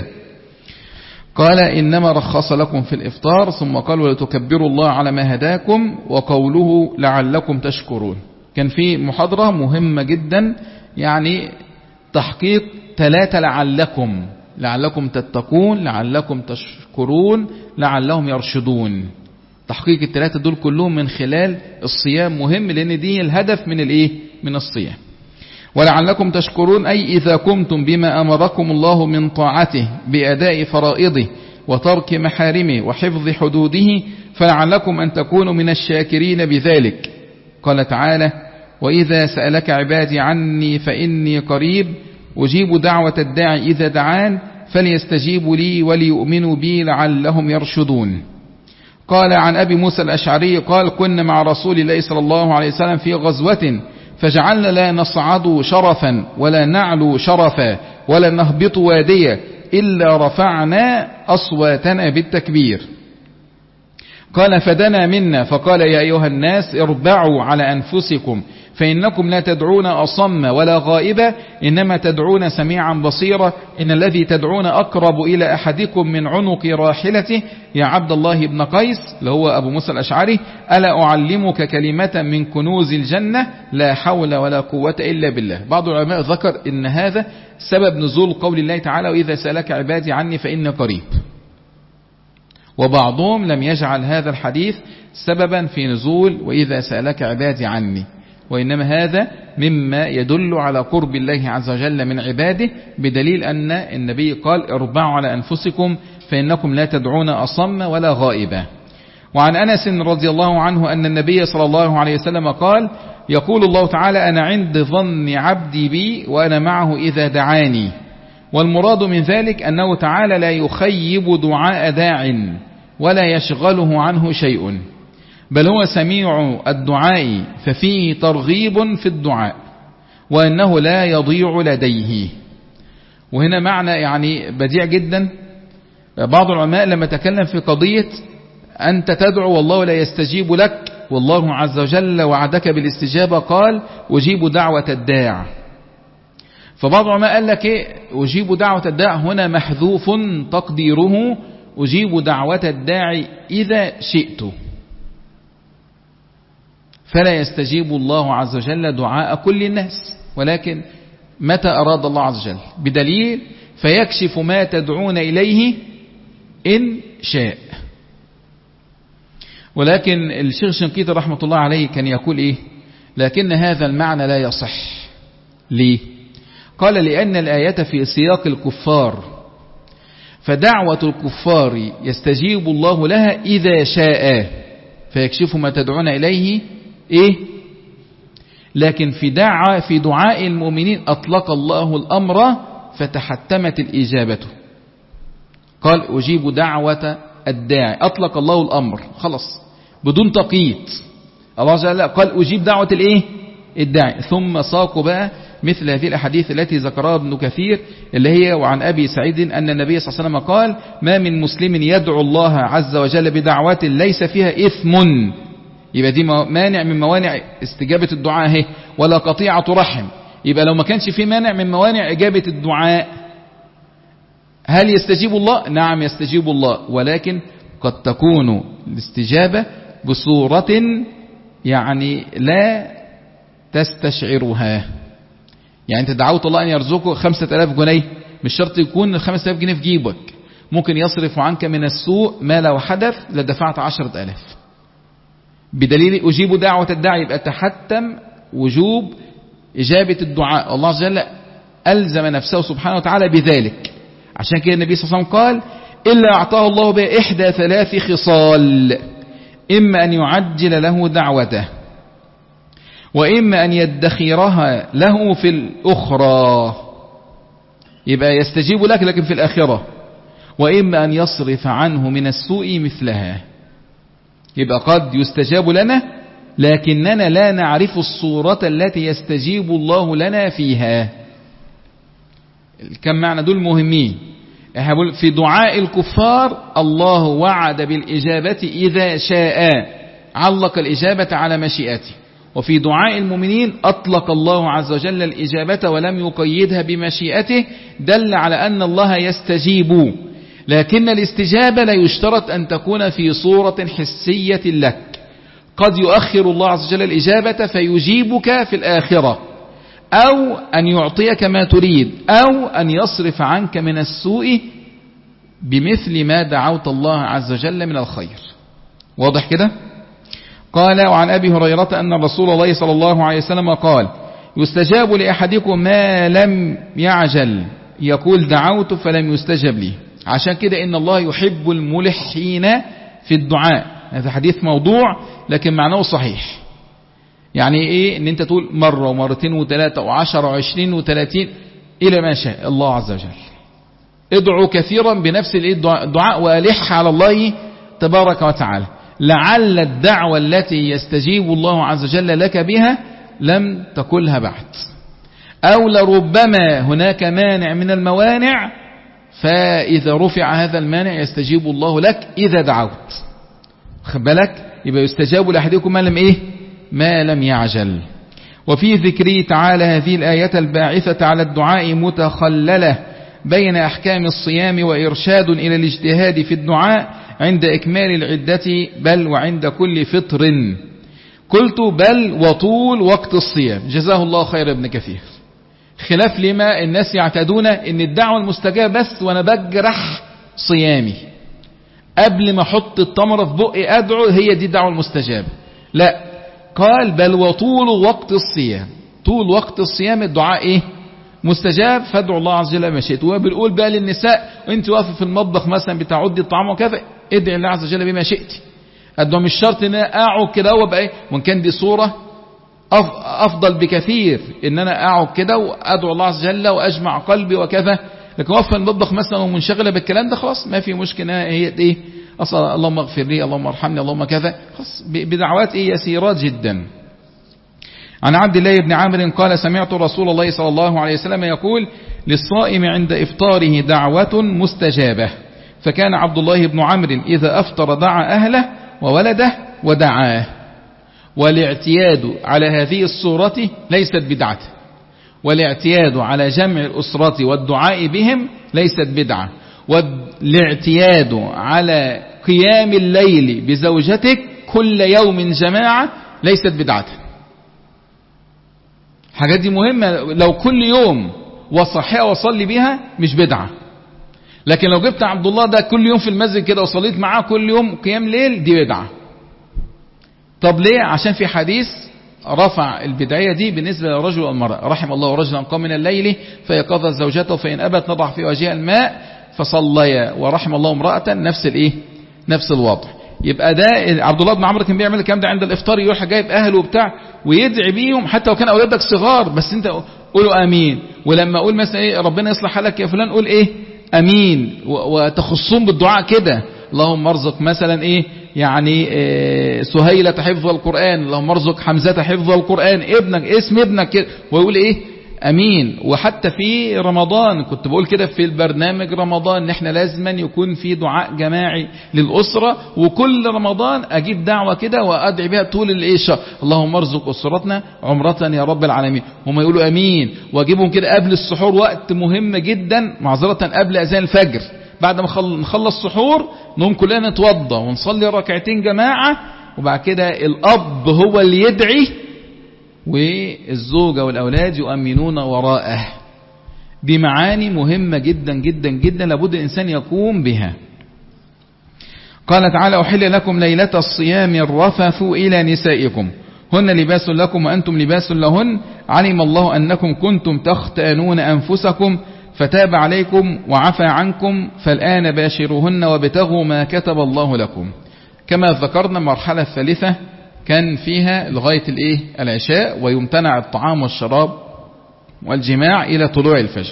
قال إنما رخص لكم في الإفطار، ثم قال ولتكبروا الله على ما هداكم، وقوله لعلكم تشكرون. كان في محاضرة مهمة جدا يعني تحقيق ثلاثة لعلكم، لعلكم تتقون لعلكم تشكرون لعلهم يرشدون. تحقيق الثلاثة دول كلهم من خلال الصيام مهم، لأن دي الهدف من الإيه من الصيام. ولعلكم تشكرون أي إذا قمتم بما أمركم الله من طاعته بأداء فرائضه وترك محارمه وحفظ حدوده، فلعلكم أن تكونوا من الشاكرين بذلك. قال تعالى وإذا سألك عبادي عني فإني قريب أجيب دعوة الداعي إذا دعان فليستجيبوا لي وليؤمنوا بي لعلهم يرشدون. قال عن أبي موسى الأشعري قال كنا مع رسول الله صلى الله عليه وسلم في غزوة فجعلنا لا نصعد شرفا ولا نعلو شرفا ولا نهبط واديا إلا رفعنا أصواتنا بالتكبير. قال فدنا منا فقال يا أيها الناس اربعوا على أنفسكم فإنكم لا تدعون أصم ولا غائبا إنما تدعون سميعا بصيرا إن الذي تدعون أقرب إلى أحدكم من عنق راحلته يا عبد الله بن قيس اللي هو أبو موسى الأشعري ألا أعلمك كلمة من كنوز الجنة لا حول ولا قوة إلا بالله. بعض العلماء ذكر إن هذا سبب نزول قول الله تعالى وإذا سألك عبادي عني فإني قريب، وبعضهم لم يجعل هذا الحديث سببا في نزول وإذا سألك عبادي عني، وإنما هذا مما يدل على قرب الله عز وجل من عباده، بدليل أن النبي قال اربعوا على أنفسكم فإنكم لا تدعون أصم ولا غائبا. وعن أنس رضي الله عنه أن النبي صلى الله عليه وسلم قال يقول الله تعالى أنا عند ظن عبدي بي وأنا معه إذا دعاني. والمراد من ذلك أنه تعالى لا يخيب دعاء داع ولا يشغله عنه شيء، بل هو سميع الدعاء ففيه ترغيب في الدعاء وأنه لا يضيع لديه. وهنا معنى يعني بديع جدا. بعض العلماء لما تكلم في قضية أنت تدعو والله لا يستجيب لك والله عز وجل وعدك بالاستجابة قال أجيب دعوة الداع. فبعض العلماء قال لك إيه أجيب دعوة الداع هنا محذوف تقديره أجيب دعوة الداعي إذا شئت، فلا يستجيب الله عز وجل دعاء كل الناس ولكن متى أراد الله عز وجل، بدليل فيكشف ما تدعون إليه إن شاء. ولكن الشيخ الشنقيطي رحمة الله عليه كان يقول إيه لكن هذا المعنى لا يصح. ليه؟ قال لأن الآية في سياق الكفار، فدعوة الكفار يستجيب الله لها إذا شاء فيكشف ما تدعون إليه إيه لكن في دعاء في دعاء المؤمنين أطلق الله الأمر فتحتمت الإجابة. قال أجيب دعوة الداعي، أطلق الله الأمر خلص بدون تقييد. الله جل قال أجيب دعوة الإيه؟ الداعي. ثم ساقوا بقى مثل هذه الأحاديث التي ذكرها ابن كثير اللي هي وعن أبي سعيد أن النبي صلى الله عليه وسلم قال ما من مسلم يدعو الله عز وجل بدعوات ليس فيها إثم، يبقى دي مانع من موانع استجابة الدعاء هي، ولا قطيعة رحم. يبقى لو ما كانش في مانع من موانع إجابة الدعاء هل يستجيب الله؟ نعم يستجيب الله، ولكن قد تكون الاستجابة بصورة يعني لا تستشعرها. يعني انت دعوت الله ان يرزقك خمسة الاف جنيه، مش شرط يكون الخمسة الاف جنيه في جيبك، ممكن يصرف عنك من السوء ما لو حدث لدفعت عشرة الاف. بدليل أجيب دعوة الداعي يبقى تحتم وجوب إجابة الدعاء. الله عز وجل ألزم نفسه سبحانه وتعالى بذلك. عشان كده النبي صلى الله عليه وسلم قال إلا أعطاه الله بإحدى ثلاث خصال، إما أن يعجل له دعوته، وإما أن يدخرها له في الأخرى يبقى يستجيب لك لكن في الآخرة، وإما أن يصرف عنه من السوء مثلها. يبقى قد يستجاب لنا لكننا لا نعرف الصورة التي يستجيب الله لنا فيها. كم معنى دول مهمين. في دعاء الكفار الله وعد بالإجابة إذا شاء، علق الإجابة على مشيئته. وفي دعاء المؤمنين أطلق الله عز وجل الإجابة ولم يقيدها بمشيئته، دل على أن الله يستجيب. لكن الاستجابة لا يشترط أن تكون في صورة حسية لك، قد يؤخر الله عز وجل الإجابة فيجيبك في الآخرة، أو أن يعطيك ما تريد، أو أن يصرف عنك من السوء بمثل ما دعوت الله عز وجل من الخير. واضح كده؟ قال وعن أبي هريرة أن رسول الله صلى الله عليه وسلم قال يستجاب لأحدكم ما لم يعجل، يقول دعوت فلم يستجب لي. عشان كده إن الله يحب الملحين في الدعاء. هذا حديث موضوع لكن معناه صحيح. يعني إيه؟ إن أنت تقول مرة ومرتين وثلاثة وعشر وعشرين وثلاثين إلى ما شاء الله عز وجل. ادعوا كثيرا بنفس الدعاء وألح على الله تبارك وتعالى، لعل الدعوة التي يستجيب الله عز وجل لك بها لم تقلها بعد، أو لربما هناك مانع من الموانع، فإذا رفع هذا المانع يستجيب الله لك إذا دعوت. خد بالك؟ يبقى يستجاب لأحدكم ما لم إيه؟ ما لم يعجل. وفي ذكره تعالى هذه الآية الباعثة على الدعاء متخللة بين أحكام الصيام وإرشاد إلى الاجتهاد في الدعاء عند إكمال العدة بل وعند كل فطر. قلت بل وطول وقت الصيام. جزاه الله خير ابن كثير. خلاف لما الناس يعتادون ان الدعوة المستجابة بس وانا بجرح صيامي قبل ما احط التمرة في بقي ادعو هي دي الدعوة المستجابة. لا، قال بل وطول وقت الصيام. طول وقت الصيام الدعاء ايه؟ مستجاب، فادعوا الله عز وجل ما شئت. وبنقول بقى للنساء وانت واقفه في المطبخ مثلا بتعدي الطعام وكذا ادعي الله عز وجل بما شئت. الدعاء مش شرط ان انا اقعد كده وابقى ايه، وان كان دي صورة افضل بكثير ان انا اقعد كده وادعو الله عز وجل واجمع قلبي وكذا، لكن واقفه في المطبخ مثلا ومنشغله بالكلام ده خلاص ما في مشكله. هي ايه اصلا اللهم اغفر لي اللهم ارحمني اللهم كذا، خلاص بدعوات ايه يسيرات جدا. عن عبد الله بن عامر قال سمعت رسول الله صلى الله عليه وسلم يقول للصائم عند إفطاره دعوة مستجابة. فكان عبد الله بن عامر إذا أفطر دعا أهله وولده ودعاه. والاعتياد على هذه الصورة ليست بدعة، والاعتياد على جمع الأسرة والدعاء بهم ليست بدعة، والاعتياد على قيام الليل بزوجتك كل يوم جماعة ليست بدعة. حاجات دي مهمة، لو كل يوم وصحيها وصلي بها مش بدعة. لكن لو جبت عبد الله ده كل يوم في المسجد كده وصليت معاه كل يوم قيام ليل دي بدعة. طب ليه؟ عشان في حديث رفع البدعية دي بالنسبة للرجل والمرأة. رحم الله رجلا قام من الليل فيقظ زوجته فإن أبت نضع في وجهها الماء فصليا، ورحم الله امرأة نفس الايه نفس الوضع. يبقى ده عبد الله بن عمرو كان بيعمل الكلام ده عند الافطار، يروح جايب اهله وبتاع ويدعي بيهم حتى لو كان أولادك صغار، بس انت قولوا آمين. ولما أقول مثلا إيه ربنا يصلح حالك يا فلان، قول إيه أمين، وتخصون بالدعاء كده. اللهم ارزق مثلا إيه يعني إيه سهيلة حفظ القرآن، اللهم ارزق حمزة حفظ القرآن، ابنك اسم ابنك كده، ويقول إيه أمين. وحتى في رمضان كنت بقول كده في البرنامج رمضان ان احنا لازما يكون في دعاء جماعي للأسرة، وكل رمضان أجيب دعوة كده وأدعي بها طول العيشة، اللهم ارزق أسرتنا عمرة يا رب العالمين، هم يقولوا أمين. وأجيبهم كده قبل السحور، وقت مهم جدا، معذرة قبل أذان الفجر، بعد ما نخلص سحور نقوم كلنا نتوضى ونصلي ركعتين جماعة، وبعد كده الأب هو اللي يدعي والزوجة والأولاد يؤمنون وراءه. دي معاني مهمة جدا جدا جدا لابد الإنسان يقوم بها. قال تعالى أحل لكم ليلة الصيام الرفث إلى نسائكم هن لباس لكم وأنتم لباس لهن علم الله أنكم كنتم تختانون أنفسكم فتاب عليكم وعفى عنكم فالآن باشروهن وابتغوا ما كتب الله لكم. كما ذكرنا المرحلة الثالثة كان فيها لغاية الايه العشاء، ويمتنع الطعام والشراب والجماع إلى طلوع الفجر.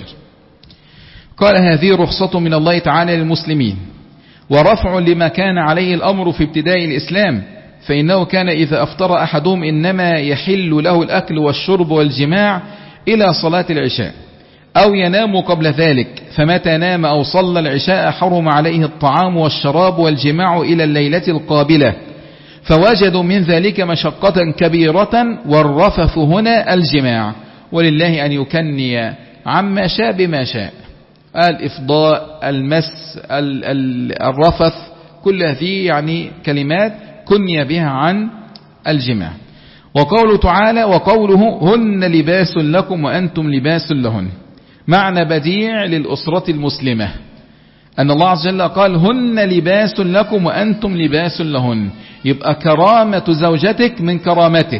قال هذه رخصة من الله تعالى للمسلمين ورفع لما كان عليه الأمر في ابتداء الإسلام، فإنه كان إذا أفطر أحدهم إنما يحل له الأكل والشرب والجماع إلى صلاة العشاء أو ينام قبل ذلك، فمتى نام أو صلى العشاء حرم عليه الطعام والشراب والجماع إلى الليلة القابلة، فوجدوا من ذلك مشقة كبيرة، والرفث هنا الجماع، ولله أن يكني عما شاء بما شاء. الإفضاء، المس، الرفث، كل هذه يعني كلمات كني بها عن الجماع. وقوله تعالى وقوله هن لباس لكم وأنتم لباس لهن، معنى بديع للأسرة المسلمة أن الله عز وجل قال هن لباس لكم وأنتم لباس لهن، يبقى كرامة زوجتك من كرامتك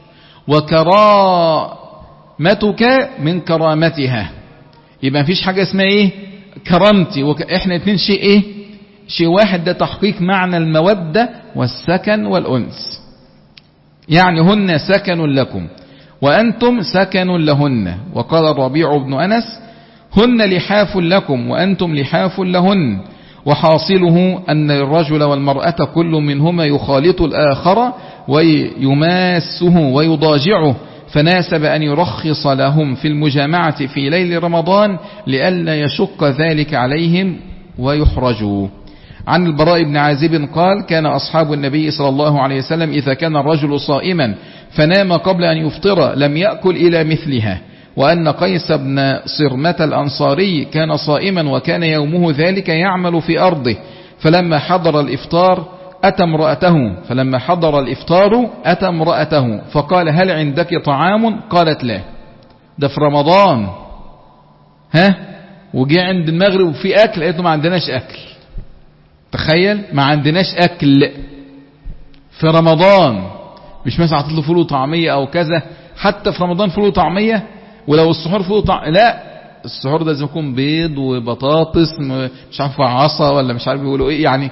وكرامتك من كرامتها، يبقى مفيش حاجة اسمها ايه كرامتي وك... احنا اتنين شيء ايه شيء واحد، ده تحقيق معنى المودة والسكن والأنس. يعني هن سكن لكم وأنتم سكن لهن. وقال الربيع بن أنس هن لحاف لكم وأنتم لحاف لهن، وحاصله أن الرجل والمرأة كل منهما يخالط الآخر ويماسه ويضاجعه، فناسب أن يرخص لهم في المجامعة في ليل رمضان لئلا يشق ذلك عليهم ويحرجوا. عن البراء بن عازب قال كان أصحاب النبي صلى الله عليه وسلم إذا كان الرجل صائما فنام قبل أن يفطر لم يأكل إلى مثلها، وأن قيس بن صرمة الأنصاري كان صائما وكان يومه ذلك يعمل في أرضه، فلما حضر الإفطار أتى امرأته فلما حضر الإفطار أتى امرأته فقال هل عندك طعام؟ قالت لا. ده في رمضان، ها وجي عند المغرب وفي أكل، قالت له ما عندناش أكل. تخيل، ما عندناش أكل في رمضان، مش مثلا عطيت له فول وطعمية أو كذا، حتى في رمضان فول وطعمية، ولو السحور فول وطعمية لا، السحور ده لازم يكون بيض وبطاطس مش عارف عصا ولا مش عارف بيقولوا ايه يعني.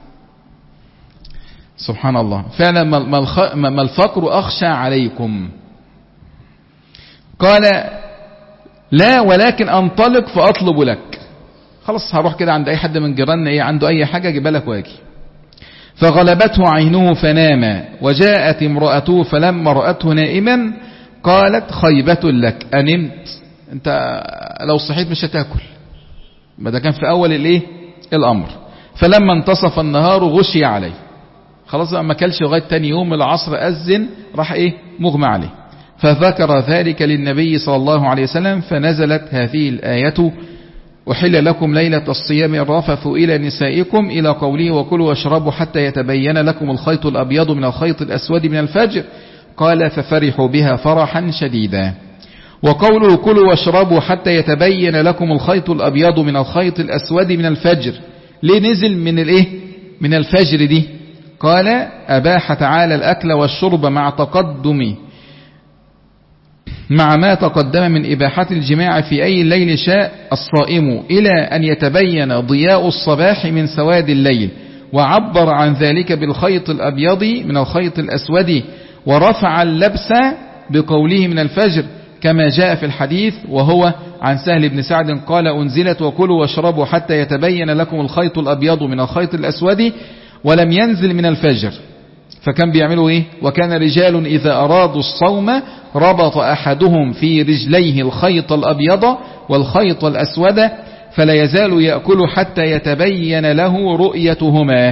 سبحان الله، فعلا ما الفقر أخشى عليكم. قال لا ولكن أنطلق فأطلب لك، خلاص هروح كده عند أي حد من جيراننا ايه عنده أي حاجة أجيبها لك واجي. فغلبته عينه فنام، وجاءت امرأته فلما رأته نائما قالت خيبة لك أنمت، انت لو صحيت مش هتاكل. ما ده كان في أول الايه الأمر. فلما انتصف النهار غشي عليه، خلاص ما كلش لغاية تاني يوم العصر أذن راح ايه مغمى عليه. فذكر ذلك للنبي صلى الله عليه وسلم فنزلت هذه الآية أحل لكم ليلة الصيام الرفث إلى نسائكم إلى قوله وكلوا واشربوا حتى يتبين لكم الخيط الأبيض من الخيط الأسود من الفجر. قال ففرحوا بها فرحا شديدا. وقوله كلوا واشربوا حتى يتبين لكم الخيط الأبيض من الخيط الأسود من الفجر، ليه نزل من الايه من الفجر دي؟ قال أباح تعالى الأكل والشرب مع تقدم مع ما تقدم من إباحة الجماع في أي الليل شاء الصائم إلى أن يتبين ضياء الصباح من سواد الليل، وعبر عن ذلك بالخيط الأبيض من الخيط الأسود، ورفع اللبس بقوله من الفجر كما جاء في الحديث، وهو عن سهل بن سعد قال أنزلت وكلوا واشربوا حتى يتبين لكم الخيط الأبيض من الخيط الأسود ولم ينزل من الفجر. فكان بيعملوا إيه؟ وكان رجال إذا أرادوا الصوم ربط أحدهم في رجليه الخيط الأبيض والخيط الأسود فلا يزال يأكل حتى يتبين له رؤيتهما.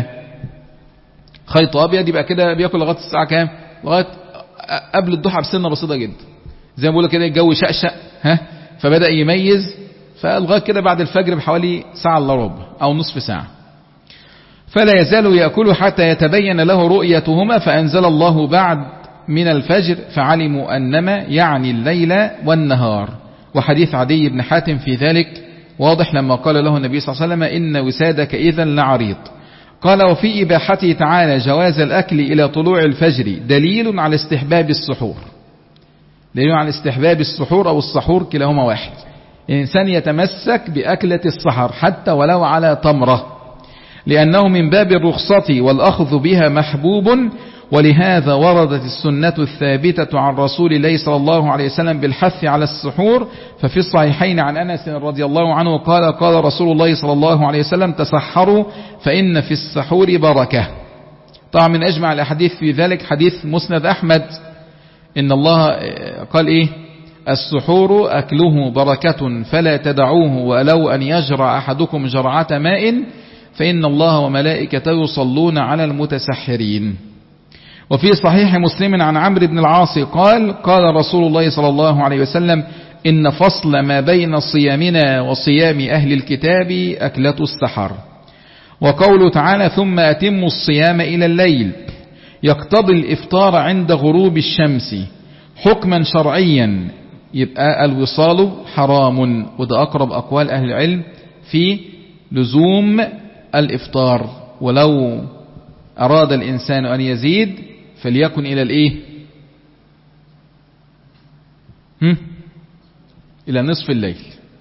خيط أبيض يبقى كده بيأكل لغاية الساعة كام؟ لغاية قبل الضحى بسنة بسيطة جدا، زي ما بقول كده الجو شقشق ها، فبدأ يميز، فلغاية كده بعد الفجر بحوالي ساعة الا ربع أو نصف ساعة. فلا يزال يأكل حتى يتبين له رؤيتهما، فأنزل الله بعد من الفجر فعلموا أنما يعني الليل والنهار. وحديث عدي بن حاتم في ذلك واضح لما قال له النبي صلى الله عليه وسلم إن وسادك إذا لعريض. قال وفي إباحته تعالى جواز الأكل إلى طلوع الفجر دليل على استحباب السحور. دليل على استحباب السحور أو السحور كلاهما واحد. الإنسان يتمسك بأكلة السحر حتى ولو على تمرة، لأنه من باب الرخصة والأخذ بها محبوب. ولهذا وردت السنة الثابتة عن رسول الله صلى الله عليه وسلم بالحث على السحور. ففي الصحيحين عن أنس رضي الله عنه قال قال رسول الله صلى الله عليه وسلم تسحروا فإن في السحور بركة. طبعا من أجمع الأحاديث في ذلك حديث مسند أحمد إن الله قال إيه السحور أكله بركة فلا تدعوه ولو أن يجرع أحدكم جرعة ماء فإن الله وملائكته يصلون على المتسحرين. وفي صحيح مسلم عن عمرو بن العاص قال قال رسول الله صلى الله عليه وسلم إن فصل ما بين صيامنا وصيام أهل الكتاب أكلة السحر. وقوله تعالى ثم أتموا الصيام إلى الليل يقتضي الإفطار عند غروب الشمس حكما شرعيا، يبقى الوصال حرام. وده أقرب أقوال أهل العلم في لزوم الإفطار. ولو أراد الإنسان أن يزيد فليكن إلى الإيه هم؟ إلى نصف الليل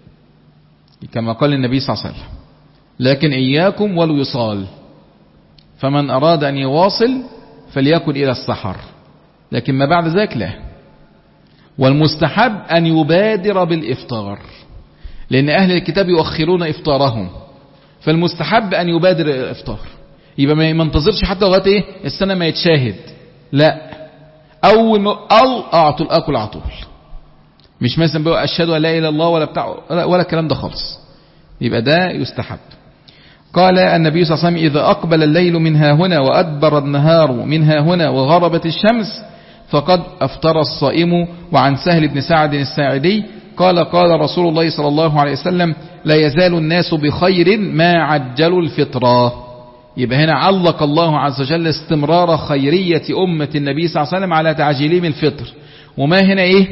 كما قال النبي صلى الله عليه وسلم، لكن إياكم والوصال، فمن أراد أن يواصل فليكن إلى السحر، لكن ما بعد ذلك لا. والمستحب أن يبادر بالإفطار، لأن أهل الكتاب يؤخرون إفطارهم، فالمستحب أن يبادر الإفطار. يبقى ما ينتظرش حتى لغاية إيه السنة ما يتشاهد، لا، أول ما أو أعطوا الأكل على طول، مش مثلا بقى أشهد أن لا إله إلا الله ولا بتاع ولا الكلام ده خالص، يبقى ده يستحب. قال النبي صلى الله عليه وسلم إذا أقبل الليل منها هنا وأدبر النهار منها هنا وغربت الشمس فقد أفطر الصائم. وعن سهل بن سعد الساعدي قال قال رسول الله صلى الله عليه وسلم لا يزال الناس بخير ما عجلوا الفطرة. يبقى هنا علق الله عز وجل استمرار خيرية أمة النبي صلى الله عليه وسلم على تعجيلهم الفطر، وما هنا إيه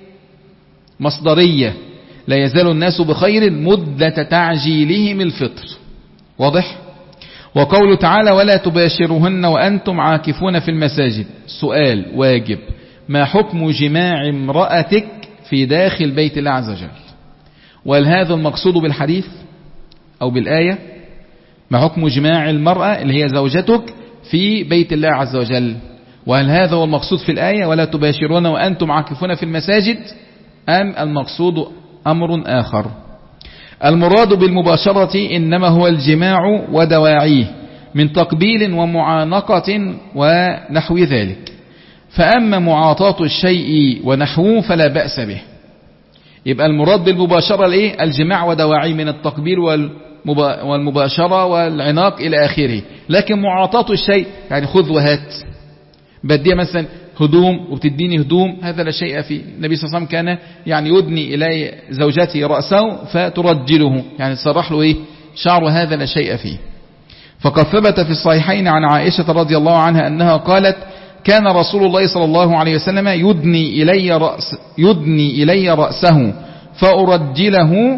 مصدرية، لا يزال الناس بخير مدة تعجيلهم الفطر، واضح. وقوله تعالى ولا تباشرهن وأنتم عاكفون في المساجد. سؤال واجب، ما حكم جماع امرأتك في داخل بيت الله عز وجل؟ وهل هذا المقصود بالحديث أو بالآية؟ ما حكم جماع المرأة اللي هي زوجتك في بيت الله عز وجل؟ وهل هذا هو المقصود في الآية ولا تباشرون وأنتم عاكفون في المساجد، أم المقصود أمر آخر؟ المراد بالمباشرة إنما هو الجماع ودواعيه من تقبيل ومعانقة ونحو ذلك. فأما معاطاة الشيء ونحوه فلا بأس به. يبقى المراد بالمباشرة الإيه؟ الجماع ودواعيه من التقبيل والمباشرة والعناق إلى آخره. لكن معاطاة الشيء يعني خذ وهات، بدي مثلا هدوم وبتديني هدوم، هذا لا شيء فيه. النبي صلى الله عليه وسلم كان يعني يدني إلى زوجته رأسه فترجله، يعني تصرح له إيه شعره، هذا لا شيء فيه. فقد ثبت في الصحيحين عن عائشة رضي الله عنها أنها قالت كان رسول الله صلى الله عليه وسلم يدني إلي رأس يدني إلي رأسه فأرجله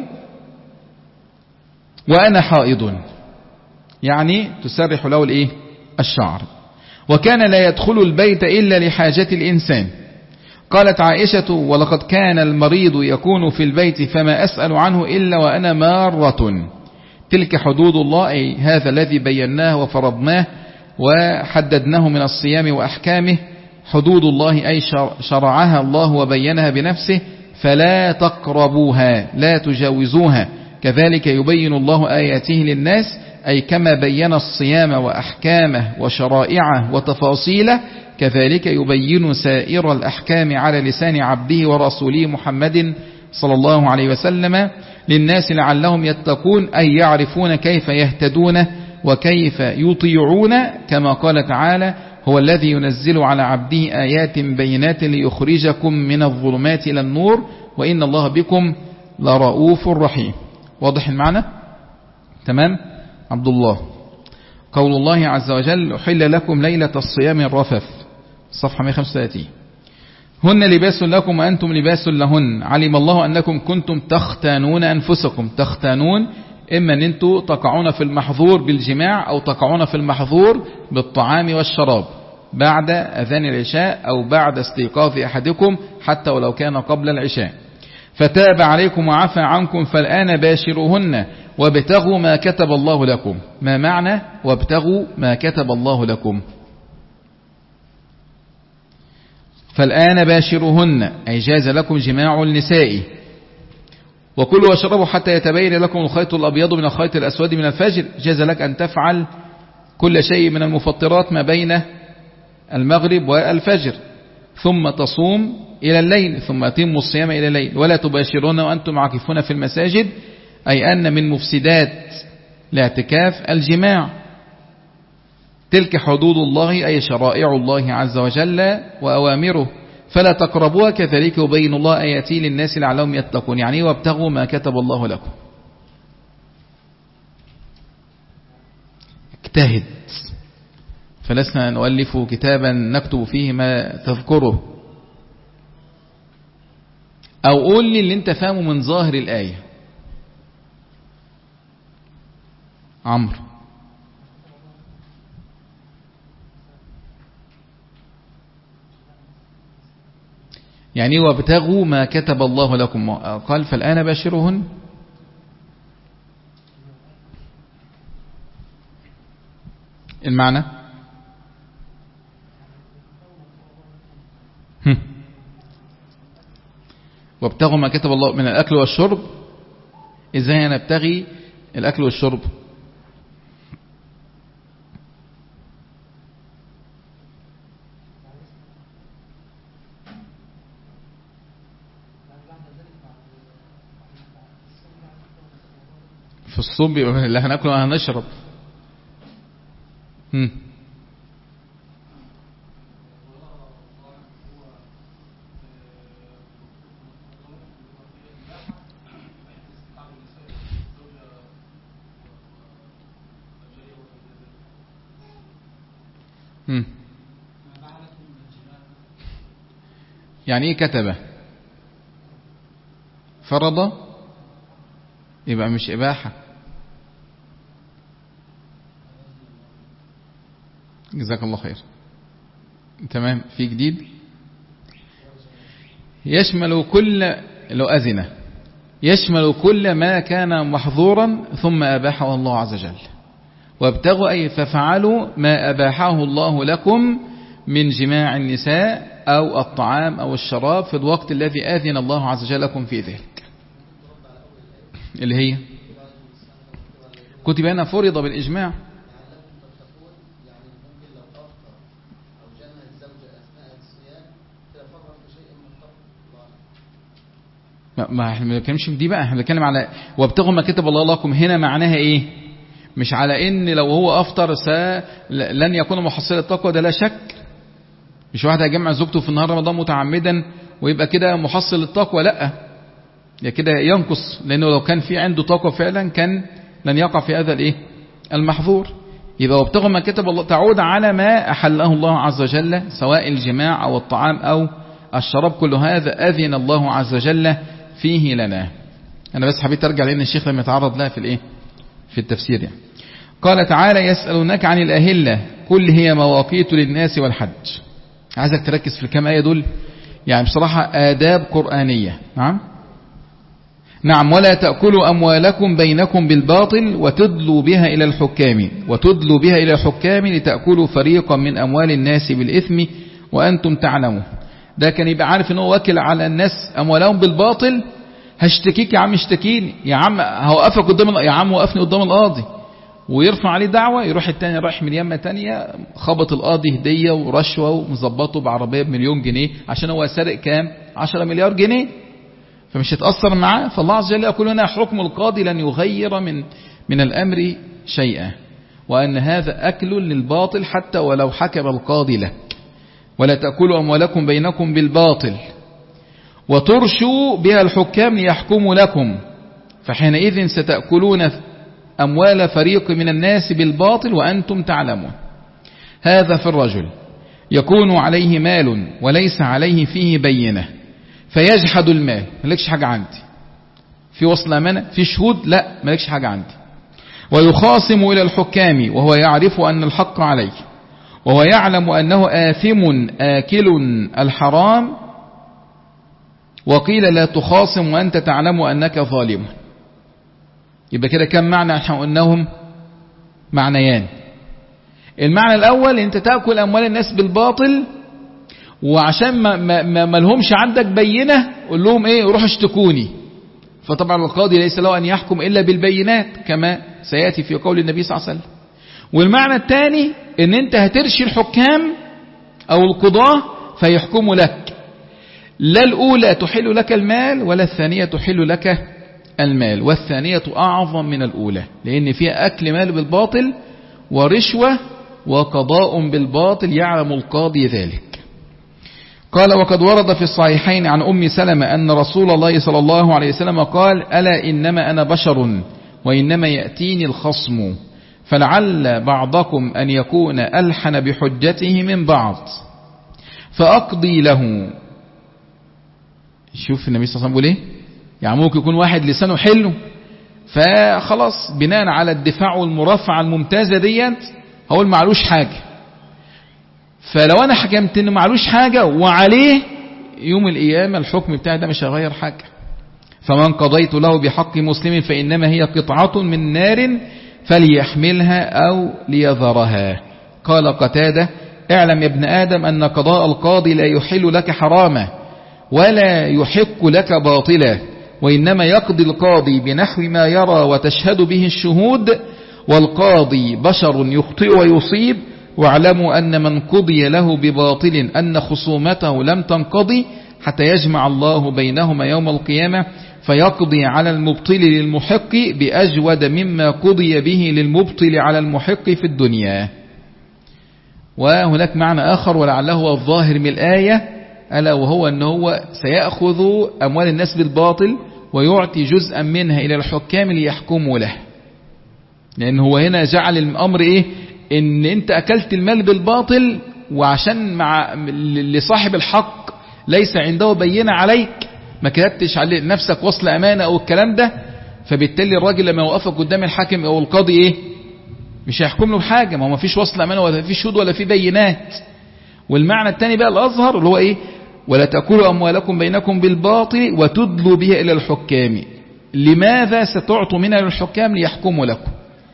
وأنا حائض، يعني تسرح له الإيه الشعر. وكان لا يدخل البيت إلا لحاجة الإنسان. قالت عائشة ولقد كان المريض يكون في البيت فما أسأل عنه إلا وأنا مارة. تلك حدود الله، أي هذا الذي بيناه وفرضناه وحددناه من الصيام وأحكامه حدود الله أي شرعها الله وبينها بنفسه فلا تقربوها لا تجاوزوها. كذلك يبين الله آياته للناس أي كما بين الصيام وأحكامه وشرائعه وتفاصيله كذلك يبين سائر الأحكام على لسان عبده ورسوله محمد صلى الله عليه وسلم للناس لعلهم يتقون أي يعرفون كيف يهتدون وكيف يطيعون كما قال تعالى هو الذي ينزل على عبده آيات بينات ليخرجكم من الظلمات إلى النور وإن الله بكم لرؤوف رحيم. واضح المعنى؟ تمام؟ عبد الله. قول الله عز وجل أحل لكم ليلة الصيام الرفث صفحة مئة وخمسة وثلاثين هن لباس لكم وأنتم لباس لهن علم الله أنكم كنتم تختانون أنفسكم. تختانون إما أن أنتم تقعون في المحظور بالجماع أو تقعون في المحظور بالطعام والشراب بعد أذان العشاء أو بعد استيقاظ أحدكم حتى ولو كان قبل العشاء فتاب عليكم وعفى عنكم فالآن باشروهن وابتغوا ما كتب الله لكم. ما معنى وابتغوا ما كتب الله لكم؟ فالآن باشروهن أي جاز لكم جماع النساء وكلوا واشربوا حتى يتبين لكم الخيط الأبيض من الخيط الأسود من الفجر. جاز لك أن تفعل كل شيء من المفطرات ما بين المغرب والفجر ثم تصوم إلى الليل ثم أتموا الصيام إلى الليل ولا تباشرون وأنتم عاكفون في المساجد أي أن من مفسدات الاعتكاف الجماع. تلك حدود الله أي شرائع الله عز وجل وأوامره فلا تقربوها كذلك يبين الله آياته للناس لعلهم يتقون. يعني وابتغوا ما كتب الله لكم. اجتهد فلسنا نؤلف كتابا نكتب فيه ما تذكره أو قول لي اللي انت فاهمه من ظاهر الآية. عمرو يعني وابتغوا ما كتب الله لكم قال فالآن باشرهن المعنى وابتغوا ما كتب الله من الأكل والشرب. إزاي نبتغي الأكل والشرب؟ في الصوم اللي هناكله وهنشرب. هم. هم. يعني ايه كتبه؟ فرض يبقى مش إباحة. جزاك الله خير. تمام. في جديد يشمل كل لو أذنه يشمل كل ما كان محظورا ثم أباحه الله عز وجل. وابتغوا أي ففعلوا ما أباحه الله لكم من جماع النساء أو الطعام أو الشراب في الوقت الذي آذن الله عز وجل لكم في ذلك. اللي هي كتب أنها فرض بالإجماع. ما احنا ما بنتكلمش في دي بقى، احنا بنتكلم على وابتغوا ما كتب الله لكم. هنا معناها ايه؟ مش على ان لو هو افطر لن يكون محصل التقوى، ده لا شك. مش واحد هيجمع زوجته في النهار رمضان متعمدا ويبقى كده محصل التقوى، لا، يا كده ينقص، لانه لو كان في عنده تقوى فعلا كان لن يقع في هذا الايه المحظور. يبقى وابتغوا ما كتب الله تعود على ما احله الله عز وجل، سواء الجماع او الطعام او الشراب، كل هذا اذن الله عز وجل فيه لنا. انا بس حبيت ارجع لان الشيخ لم يتعرض لها في الايه في التفسير يعني. قال تعالى يسألونك عن الأهلة قل هي مواقيت للناس والحج. عايزك تركز في الكام آية دول، يعني بصراحة آداب قرآنية. نعم نعم ولا تأكلوا أموالكم بينكم بالباطل وتدلوا بها إلى الحكام وتدلوا بها إلى الحكام لتأكلوا فريقا من أموال الناس بالإثم وأنتم تعلمون. ده كان يبقى عارف ان هو واكل على الناس أموالهم بالباطل. هشتكيك يا عم اشتكيني، يا عم هوقفك قدام، يا عم وقفني قدام القاضي، ويرفع عليه دعوة. يروح التاني رايح من يمة تانية خبط القاضي هدية ورشوة ومظبطه بعربية بمليون جنيه عشان هو سارق كام؟ عشرة مليار جنيه، فمش هتأثر معاه. فالله عز وجل يقول هنا حكم القاضي لن يغير من من الأمر شيئا، وأن هذا أكل للباطل حتى ولو حكم القاضي لك. ولا تأكلوا أموالكم بينكم بالباطل وترشوا بها الحكام ليحكموا لكم، فحينئذ ستأكلون أموال فريق من الناس بالباطل وأنتم تعلمون. هذا في الرجل يكون عليه مال وليس عليه فيه بينة فيجحد المال، مالكش حاجة عندي، في وصل أمانة، في شهود، لا مالكش حاجة عندي. ويخاصم إلى الحكام وهو يعرف أن الحق عليه وهو يعلم أنه آثم آكل الحرام، وقيل لا تخاصم وأنت تعلم أنك ظالم. يبقى كده كم معنى احنا قلناهم؟ معنيان. المعنى الأول أنت تأكل أموال الناس بالباطل، وعشان ما, ما, ما لهمش عندك بينة قول لهم ايه؟ روحوا اشتكوني. فطبعا القاضي ليس له أن يحكم إلا بالبينات كما سيأتي في قول النبي صلى الله عليه وسلم. والمعنى الثاني ان انت هترشي الحكام او القضاة فيحكموا لك، لا الأولى تحل لك المال ولا الثانية تحل لك المال، والثانية أعظم من الأولى لأن فيها أكل مال بالباطل ورشوة وقضاء بالباطل يعلم القاضي ذلك. قال وقد ورد في الصحيحين عن أم سلمة أن رسول الله صلى الله عليه وسلم قال ألا إنما أنا بشر وإنما يأتيني الخصم فلعل بعضكم أن يكون ألحن بحجته من بعض فأقضي له. شوف النبي صلى الله عليه وسلم ايه؟ يعني ممكن يكون واحد لسانه حلو فخلاص بناء على الدفاع والمرافعة الممتازة ديت هقول معلوش حاجة، فلو أنا حكمت إنه معلوش حاجة وعليه يوم القيامة الحكم بتاعي ده مش هيغير حاجة. فمن قضيت له بحق مسلم فإنما هي قطعة من نار فليحملها أو ليذرها. قال قتادة اعلم يا ابن آدم أن قضاء القاضي لا يحل لك حراما ولا يحق لك باطلا، وإنما يقضي القاضي بنحو ما يرى وتشهد به الشهود، والقاضي بشر يخطئ ويصيب، واعلموا أن من قضي له بباطل أن خصومته لم تنقضي حتى يجمع الله بينهما يوم القيامة فيقضي على المبطل للمحق بأجود مما قضي به للمبطل على المحق في الدنيا. وهناك معنى آخر ولعله هو الظاهر من الآية، ألا وهو أنه هو سيأخذ أموال الناس بالباطل ويعطي جزءا منها إلى الحكام ليحكموا له، لأن هو هنا جعل الأمر إيه؟ إن أنت أكلت المال بالباطل وعشان مع لصاحب الحق ليس عنده بينة عليك ما كتبتش على نفسك وصل أمانة أو الكلام ده، فبالتالي الراجل لما يوقفك قدام الحاكم أو القاضي إيه؟ مش هيحكم له بحاجة، ما هو ما فيش وصل أمانة ولا في شهود ولا في بينات. والمعنى الثاني بقى الأظهر اللي هو إيه؟ ولا تأكلوا أموالكم بينكم بالباطل وتدلوا بها إلى الحكام. لماذا ستعطوا منها للحكام؟ ليحكموا لكم،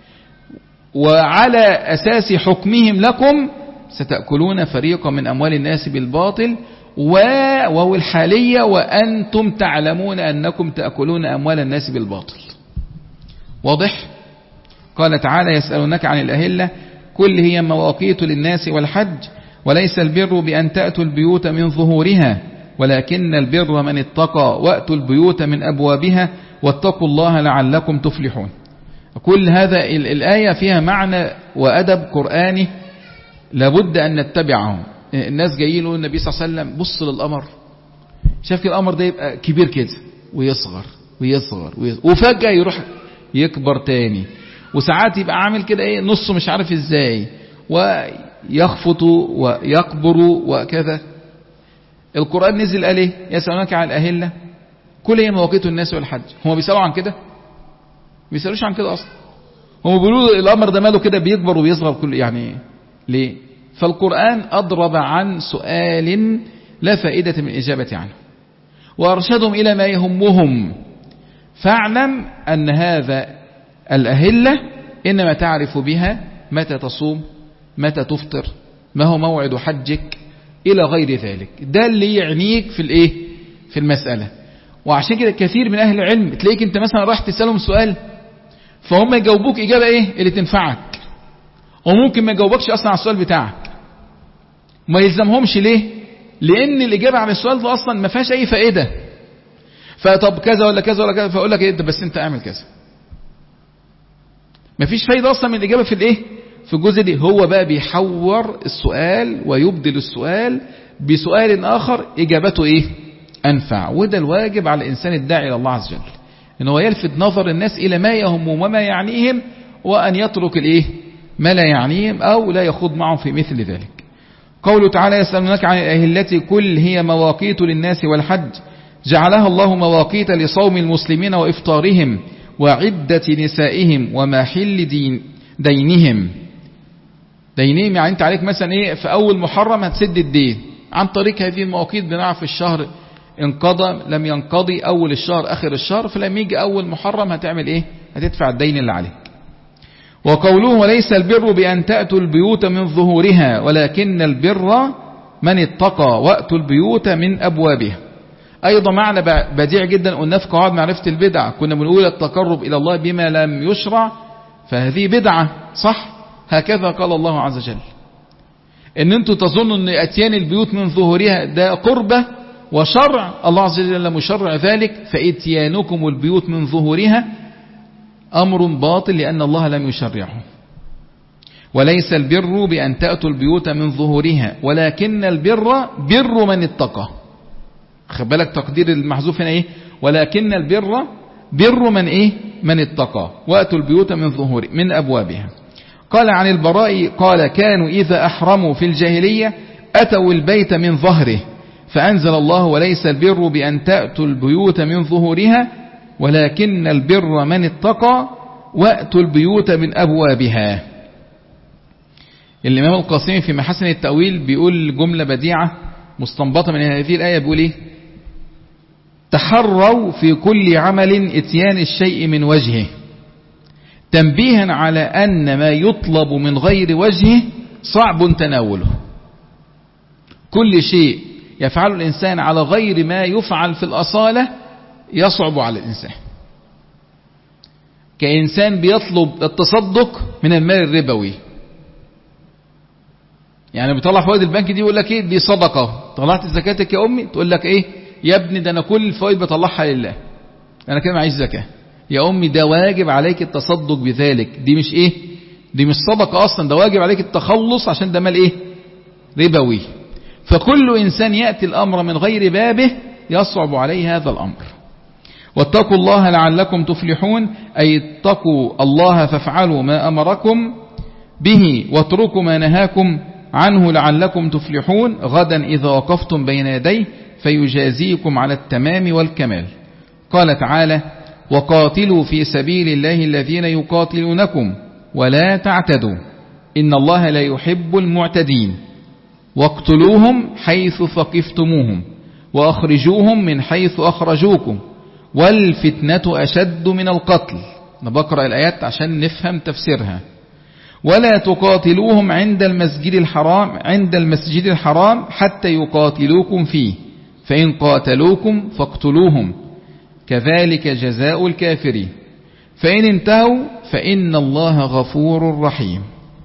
وعلى أساس حكمهم لكم ستأكلون فريقا من أموال الناس بالباطل وهو الحالية وأنتم تعلمون أنكم تأكلون أموال الناس بالباطل. واضح؟ قال تعالى يسألونك عن الأهلة كل هي مواقيت للناس والحج وليس البر بأن تأتوا البيوت من ظهورها ولكن البر من اتقى وأتوا البيوت من أبوابها واتقوا الله لعلكم تفلحون. كل هذا الآية فيها معنى وأدب قرآني لابد أن نتبعه. الناس جايين له النبي صلى الله عليه وسلم بص للقمر، شاف القمر ده يبقى كبير كده ويصغر ويصغر, ويصغر وفجأة يروح يكبر تاني، وساعات يبقى عامل كده ايه نصه مش عارف ازاي ويخفط ويكبر وكذا. القرآن نزل قال ايه؟ يسألونك عن الأهلة كل هي مواقيت الناس والحج. هم بيسألوا عن كده؟ بيسألوش عن كده أصلا. هم بيقولوا الأمر ده ماله كده بيكبر وبيصغر كل يعني ليه؟ فالقرآن أضرب عن سؤال لا فائدة من إجابة عنه وأرشدهم إلى ما يهمهم. فاعلم أن هذا الأهلة إنما تعرف بها متى تصوم، متى تفطر، ما هو موعد حجك، إلى غير ذلك. ده اللي يعنيك في الإيه في المسألة. وعشان كده كثير من أهل العلم تلاقيك أنت مثلا راح تسألهم سؤال فهم يجاوبوك إجابة إيه اللي تنفعك، وممكن ما يجاوبكش أصلا على السؤال بتاعك، ما يلزمهمش. ليه؟ لأن الإجابة عن السؤال ده أصلا ما فيهاش أي فائدة. فطب كذا ولا كذا ولا كذا، فأقول لك إيه ده بس أنت اعمل كذا. ما فيش فايدة أصلا من الإجابة في الإيه في الجزء دي. هو بقى بيحور السؤال ويبدل السؤال بسؤال آخر إجابته إيه أنفع. وده الواجب على الإنسان الداعي إلى الله عز وجل، إن هو يلفت نظر الناس إلى ما يهمهم وما يعنيهم، وأن يترك الإيه ما لا يعنيهم أو لا يخوض معهم في مثل ذلك. قوله تعالى يسألونك عن الأهلة قل هي مواقيت للناس والحج جعلها الله مواقيت لصوم المسلمين وإفطارهم وعدة نسائهم ومحل دين دينهم. دينهم يعني أنت عليك مثلا إيه في أول محرم هتسد الدين عن طريق هذه المواقيت. بنعرف الشهر انقضى لم ينقضي أول الشهر آخر الشهر، فلما يجي أول محرم هتعمل إيه هتدفع الدين اللي عليك. وقوله وليس البر بأن تأتوا البيوت من ظهورها ولكن البر من اتقى وأتوا البيوت من أبوابها. أيضا معنى بديع جدا قلنا في قواعد معرفة البدع، كنا بنقول التقرب إلى الله بما لم يشرع فهذه بدعة، صح؟ هكذا قال الله عز وجل إن أنتم تظنوا أن أتيان البيوت من ظهورها ده قربة وشرع، الله عز وجل لم يشرع ذلك. فإتيانكم البيوت من ظهورها أمر باطل لأن الله لم يشرعه. وليس البر بأن تأتوا البيوت من ظهورها ولكن البر بر من اتقى. خد بالك تقدير المحذوف هنا إيه ولكن البر بر من إيه من اتقى وأتوا البيوت من ظهور من أبوابها. قال عن البراء قال كانوا إذا أحرموا في الجاهلية أتوا البيت من ظهره فأنزل الله وليس البر بأن تأتوا البيوت من ظهورها ولكن البر من اتقى وأتوا البيوت من أبوابها. الإمام القاسمي في محاسن التأويل بيقول جملة بديعة مستنبطة من هذه الآية، بيقول إيه تحروا في كل عمل اتيان الشيء من وجهه تنبيها على أن ما يطلب من غير وجهه صعب تناوله. كل شيء يفعل الإنسان على غير ما يفعل في الأصالة يصعب على الإنسان. كإنسان بيطلب التصدق من المال الربوي، يعني بيطلع فوائد البنك دي يقول لك ايه دي صدقة، طلعت زكاتك يا أمي تقول لك ايه يا ابني ده أنا كل الفوائد بطلعها لله، أنا كده معيش زكاة يا أمي، ده واجب عليك التصدق بذلك، دي مش ايه دي مش صدقة أصلا، ده واجب عليك التخلص عشان ده مال ايه ربوي. فكل إنسان يأتي الأمر من غير بابه يصعب عليه هذا الأمر. واتقوا الله لعلكم تفلحون أي اتقوا الله فافعلوا ما أمركم به واتركوا ما نهاكم عنه لعلكم تفلحون غدا إذا وقفتم بين يديه فيجازيكم على التمام والكمال. قال تعالى وقاتلوا في سبيل الله الذين يقاتلونكم ولا تعتدوا إن الله لا يحب المعتدين واقتلوهم حيث ثقفتموهم وأخرجوهم من حيث أخرجوكم والفتنة أشد من القتل. نبقرأ الآيات عشان نفهم تفسيرها. ولا تقاتلوهم عند المسجد الحرام عند المسجد الحرام حتى يقاتلوكم فيه فإن قاتلوكم فاقتلوهم كذلك جزاء الكافرين فإن انتهوا فإن الله غفور رحيم.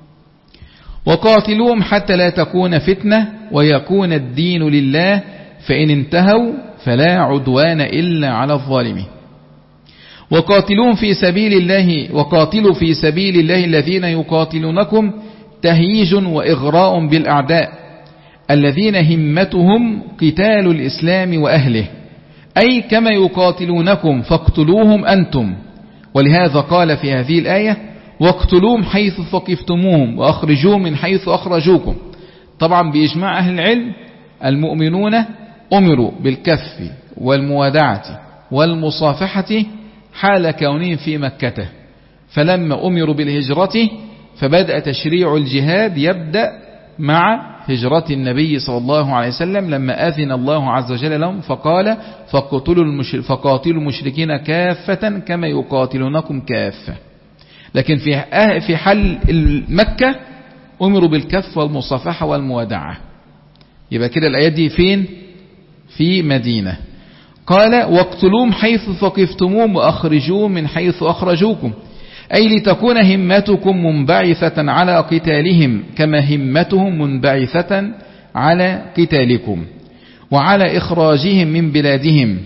وقاتلوهم حتى لا تكون فتنة ويكون الدين لله فإن انتهوا فلا عدوان إلا على الظالمين. وقاتلوهم في سبيل الله وقاتلوا في سبيل الله الذين يقاتلونكم تهييج وإغراء بالأعداء الذين همتهم قتال الإسلام وأهله أي كما يقاتلونكم فاقتلوهم أنتم. ولهذا قال في هذه الآية واقتلوهم حيث ثقفتموهم وأخرجوهم من حيث أخرجوكم. طبعا بإجماع أهل العلم المؤمنون أمروا بالكف والموادعة والمصافحة حال كونهم في مكة، فلما أمروا بالهجرة فبدأ تشريع الجهاد يبدأ مع هجرة النبي صلى الله عليه وسلم لما أذن الله عز وجل لهم فقال فقاتلوا المشر... فقاتلوا المشركين كافة كما يقاتلونكم كافة. لكن في في حل مكة أمروا بالكف والمصافحة والموادعة. يبقى كده الآيات دي فين؟ في مدينة. قال واقتلوهم حيث ثقفتموهم وأخرجوهم من حيث أخرجوكم، أي لتكون همتكم منبعثة على قتالهم كما همتهم منبعثة على قتالكم وعلى إخراجهم من بلادهم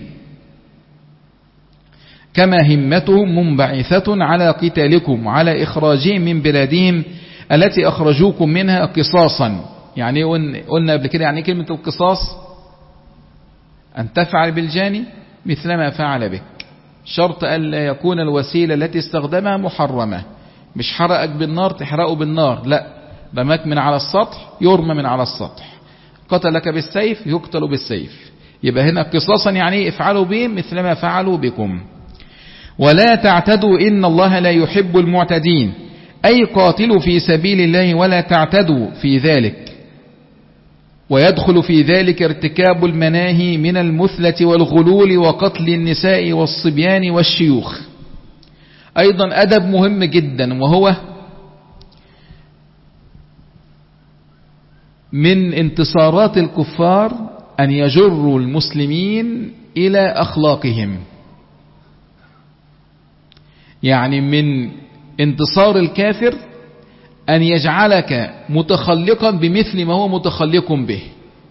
كما همتهم منبعثة على قتالكم وعلى إخراجهم من بلادهم التي أخرجوكم منها قصاصا. يعني قلنا قبل كده يعني كلمة القصاص أن تفعل بالجاني مثل ما فعل بك، شرط ألا يكون الوسيلة التي استخدمها محرمة، مش حرقك بالنار تحرقه بالنار، لا، رماك من على السطح يرمى من على السطح، قتلك بالسيف يقتل بالسيف. يبقى هنا قصاصا يعني افعلوا بهم مثل ما فعلوا بكم. ولا تعتدوا إن الله لا يحب المعتدين، أي قاتلوا في سبيل الله ولا تعتدوا في ذلك. ويدخل في ذلك ارتكاب المناهي من المثلة والغلول وقتل النساء والصبيان والشيوخ. أيضا أدب مهم جدا، وهو من انتصارات الكفار أن يجروا المسلمين إلى أخلاقهم. يعني من انتصار الكافر أن يجعلك متخلقا بمثل ما هو متخلق به.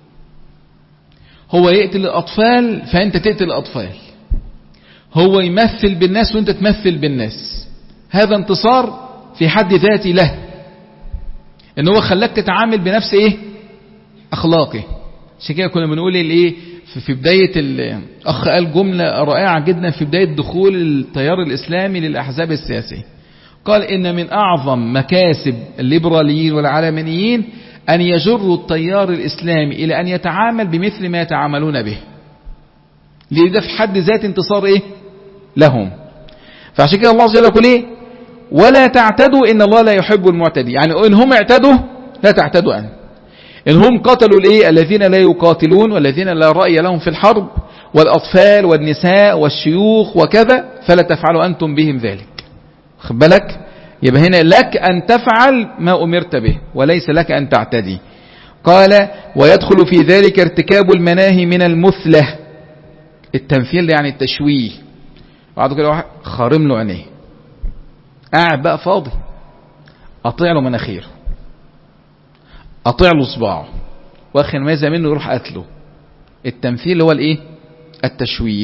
هو يقتل الأطفال فأنت تقتل الأطفال، هو يمثل بالناس وأنت تمثل بالناس. هذا انتصار في حد ذاته له، إن هو خلاك تتعامل بنفس إيه؟ أخلاقه. عشان كده كنا بنقول الإيه في بداية الأخ قال جملة رائعة جدا في بداية دخول التيار الإسلامي للأحزاب السياسية، قال إن من أعظم مكاسب الليبراليين والعلمانيين أن يجروا التيار الإسلامي إلى أن يتعامل بمثل ما يتعاملون به، لذا في حد ذات انتصار إيه لهم. فعشان كده الله عز وجل يقول إيه؟ ولا تعتدوا إن الله لا يحب المعتدين. يعني إن هم اعتدوا لا تعتدوا أن إن هم قتلوا الإيه الذين لا يقاتلون والذين لا رأي لهم في الحرب والأطفال والنساء والشيوخ وكذا، فلا تفعلوا أنتم بهم ذلك. خد بالك، يبقى هنا لك أن تفعل ما أمرت به وليس لك أن تعتدي. قال ويدخل في ذلك ارتكاب المناهي من المثلة. التمثيل يعني التشويه. بعد كده واحد خارم له عينيه، قاعد بقى فاضي، قطع له مناخيره، قطع له صباعه، واخر ماذا منه يروح قتله. التمثيل هو الايه؟ التشويه.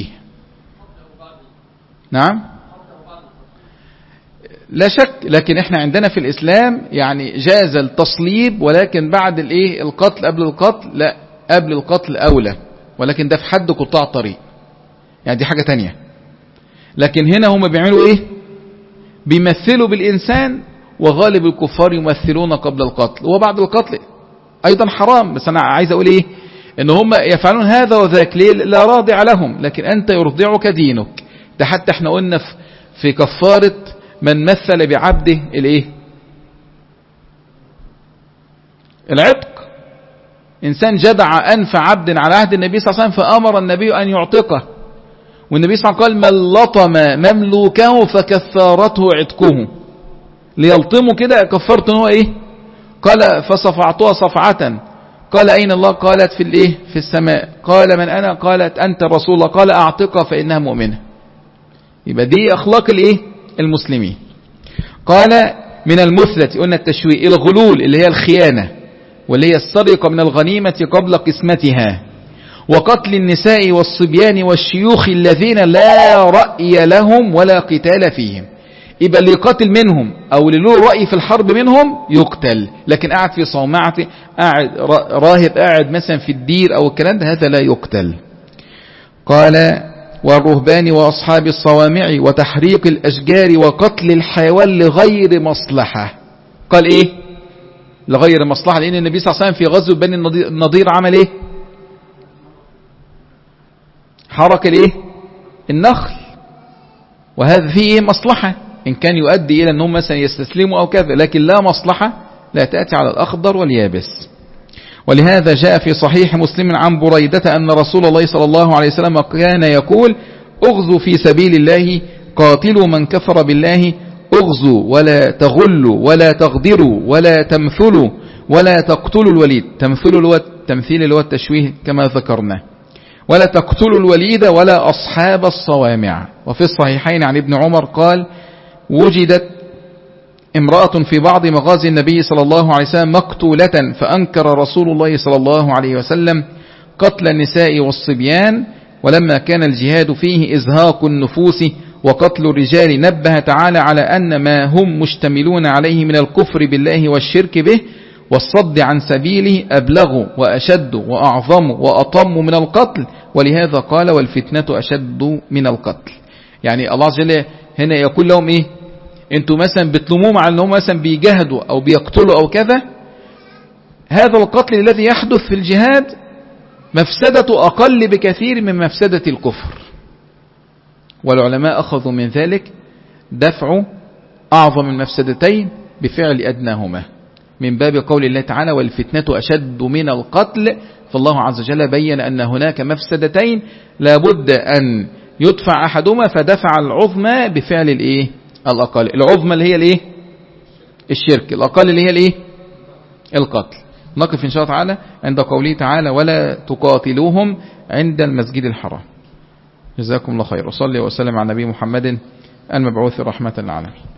نعم لا شك، لكن احنا عندنا في الإسلام يعني جاز التصليب، ولكن بعد الايه القتل قبل القتل، لا قبل القتل أولى، ولكن ده في حد قطاع طريق، يعني دي حاجة تانية. لكن هنا هم بيعملوا ايه؟ بيمثلوا بالإنسان، وغالب الكفار يمثلون قبل القتل وبعد القتل أيضا حرام. بس أنا عايز أقول ايه؟ ان هم يفعلون هذا وذاك ليه؟ لا راضع لهم، لكن أنت يرضعك دينك. ده حتى احنا قلنا في كفارة من مثل بعبده الايه؟ العتق. انسان جدع انف عبد على عهد النبي صلى الله عليه وسلم فامر النبي ان يعتقه، والنبي صلى الله عليه وسلم قال من لطم مملوكه فكفارته عتقه. ليلطمه كده كفرته ان هو ايه؟ قال فصفعتها صفعة. قال اين الله؟ قالت في الايه؟ في السماء. قال من انا؟ قالت انت رسول الله. قال اعتقها فانها مؤمنة. يبقى دي اخلاق الايه؟ المسلمين. قال من المثلة، قلنا التشويه، الغلول اللي هي الخيانة، واللي هي السرقة من الغنيمة قبل قسمتها، وقتل النساء والصبيان والشيوخ الذين لا رأي لهم ولا قتال فيهم. يبقى اللي يقاتل منهم او اللي له رأي في الحرب منهم يقتل، لكن قاعد في صومعته، قاعد راهب، قاعد مثلا في الدير او الكلام ده، هذا لا يقتل. قال والرهبان وأصحاب الصوامع وتحريق الأشجار وقتل الحيوان لغير مصلحة. قال إيه؟ لغير مصلحة، لأن النبي صلى الله عليه وسلم في غزوة بني النضير عمل إيه؟ حرق الإيه؟ النخل، وهذا فيه مصلحة إن كان يؤدي إلى أنهم مثلا يستسلموا أو كذا، لكن لا مصلحة لا تأتي على الأخضر واليابس. ولهذا جاء في صحيح مسلم عن بريدة أن رسول الله صلى الله عليه وسلم كان يقول اغزوا في سبيل الله، قاتلوا من كفر بالله، اغزوا ولا تغلوا ولا تغدروا ولا تمثلوا ولا تقتلوا الوليد. تمثلوا التمثيل اللي هو التشويه كما ذكرنا. ولا تقتلوا الوليد ولا أصحاب الصوامع. وفي الصحيحين عن ابن عمر قال وجدت امرأة في بعض مغازي النبي صلى الله عليه وسلم مقتولة، فأنكر رسول الله صلى الله عليه وسلم قتل النساء والصبيان، ولما كان الجهاد فيه إزهاق النفوس وقتل الرجال نبه تعالى على أن ما هم مشتملون عليه من الكفر بالله والشرك به والصد عن سبيله أبلغ وأشد وأعظم وأطم من القتل، ولهذا قال والفتنة أشد من القتل. يعني الله عز وجل هنا يقول لهم إيه؟ أنتم مثلا بتلوموهم على أنهم مثلا بيجاهدوا أو بيقتلوا أو كذا، هذا القتل الذي يحدث في الجهاد مفسدة أقل بكثير من مفسدة الكفر، والعلماء أخذوا من ذلك دفع أعظم المفسدتين بفعل أدناهما، من باب قول الله تعالى والفتنة أشد من القتل. فالله عز وجل بين أن هناك مفسدتين لابد أن يدفع أحدهما، فدفع العظمى بفعل الإيه؟ الأقل. العظمى اللي هي الإيه؟ الشرك، الأقل اللي هي الإيه؟ القتل. نقف إن شاء الله تعالى عند قوله تعالى ولا تقاتلوهم عند المسجد الحرام. جزاكم الله خير، وصلي وسلم على نبي محمد المبعوث رحمة للعالمين.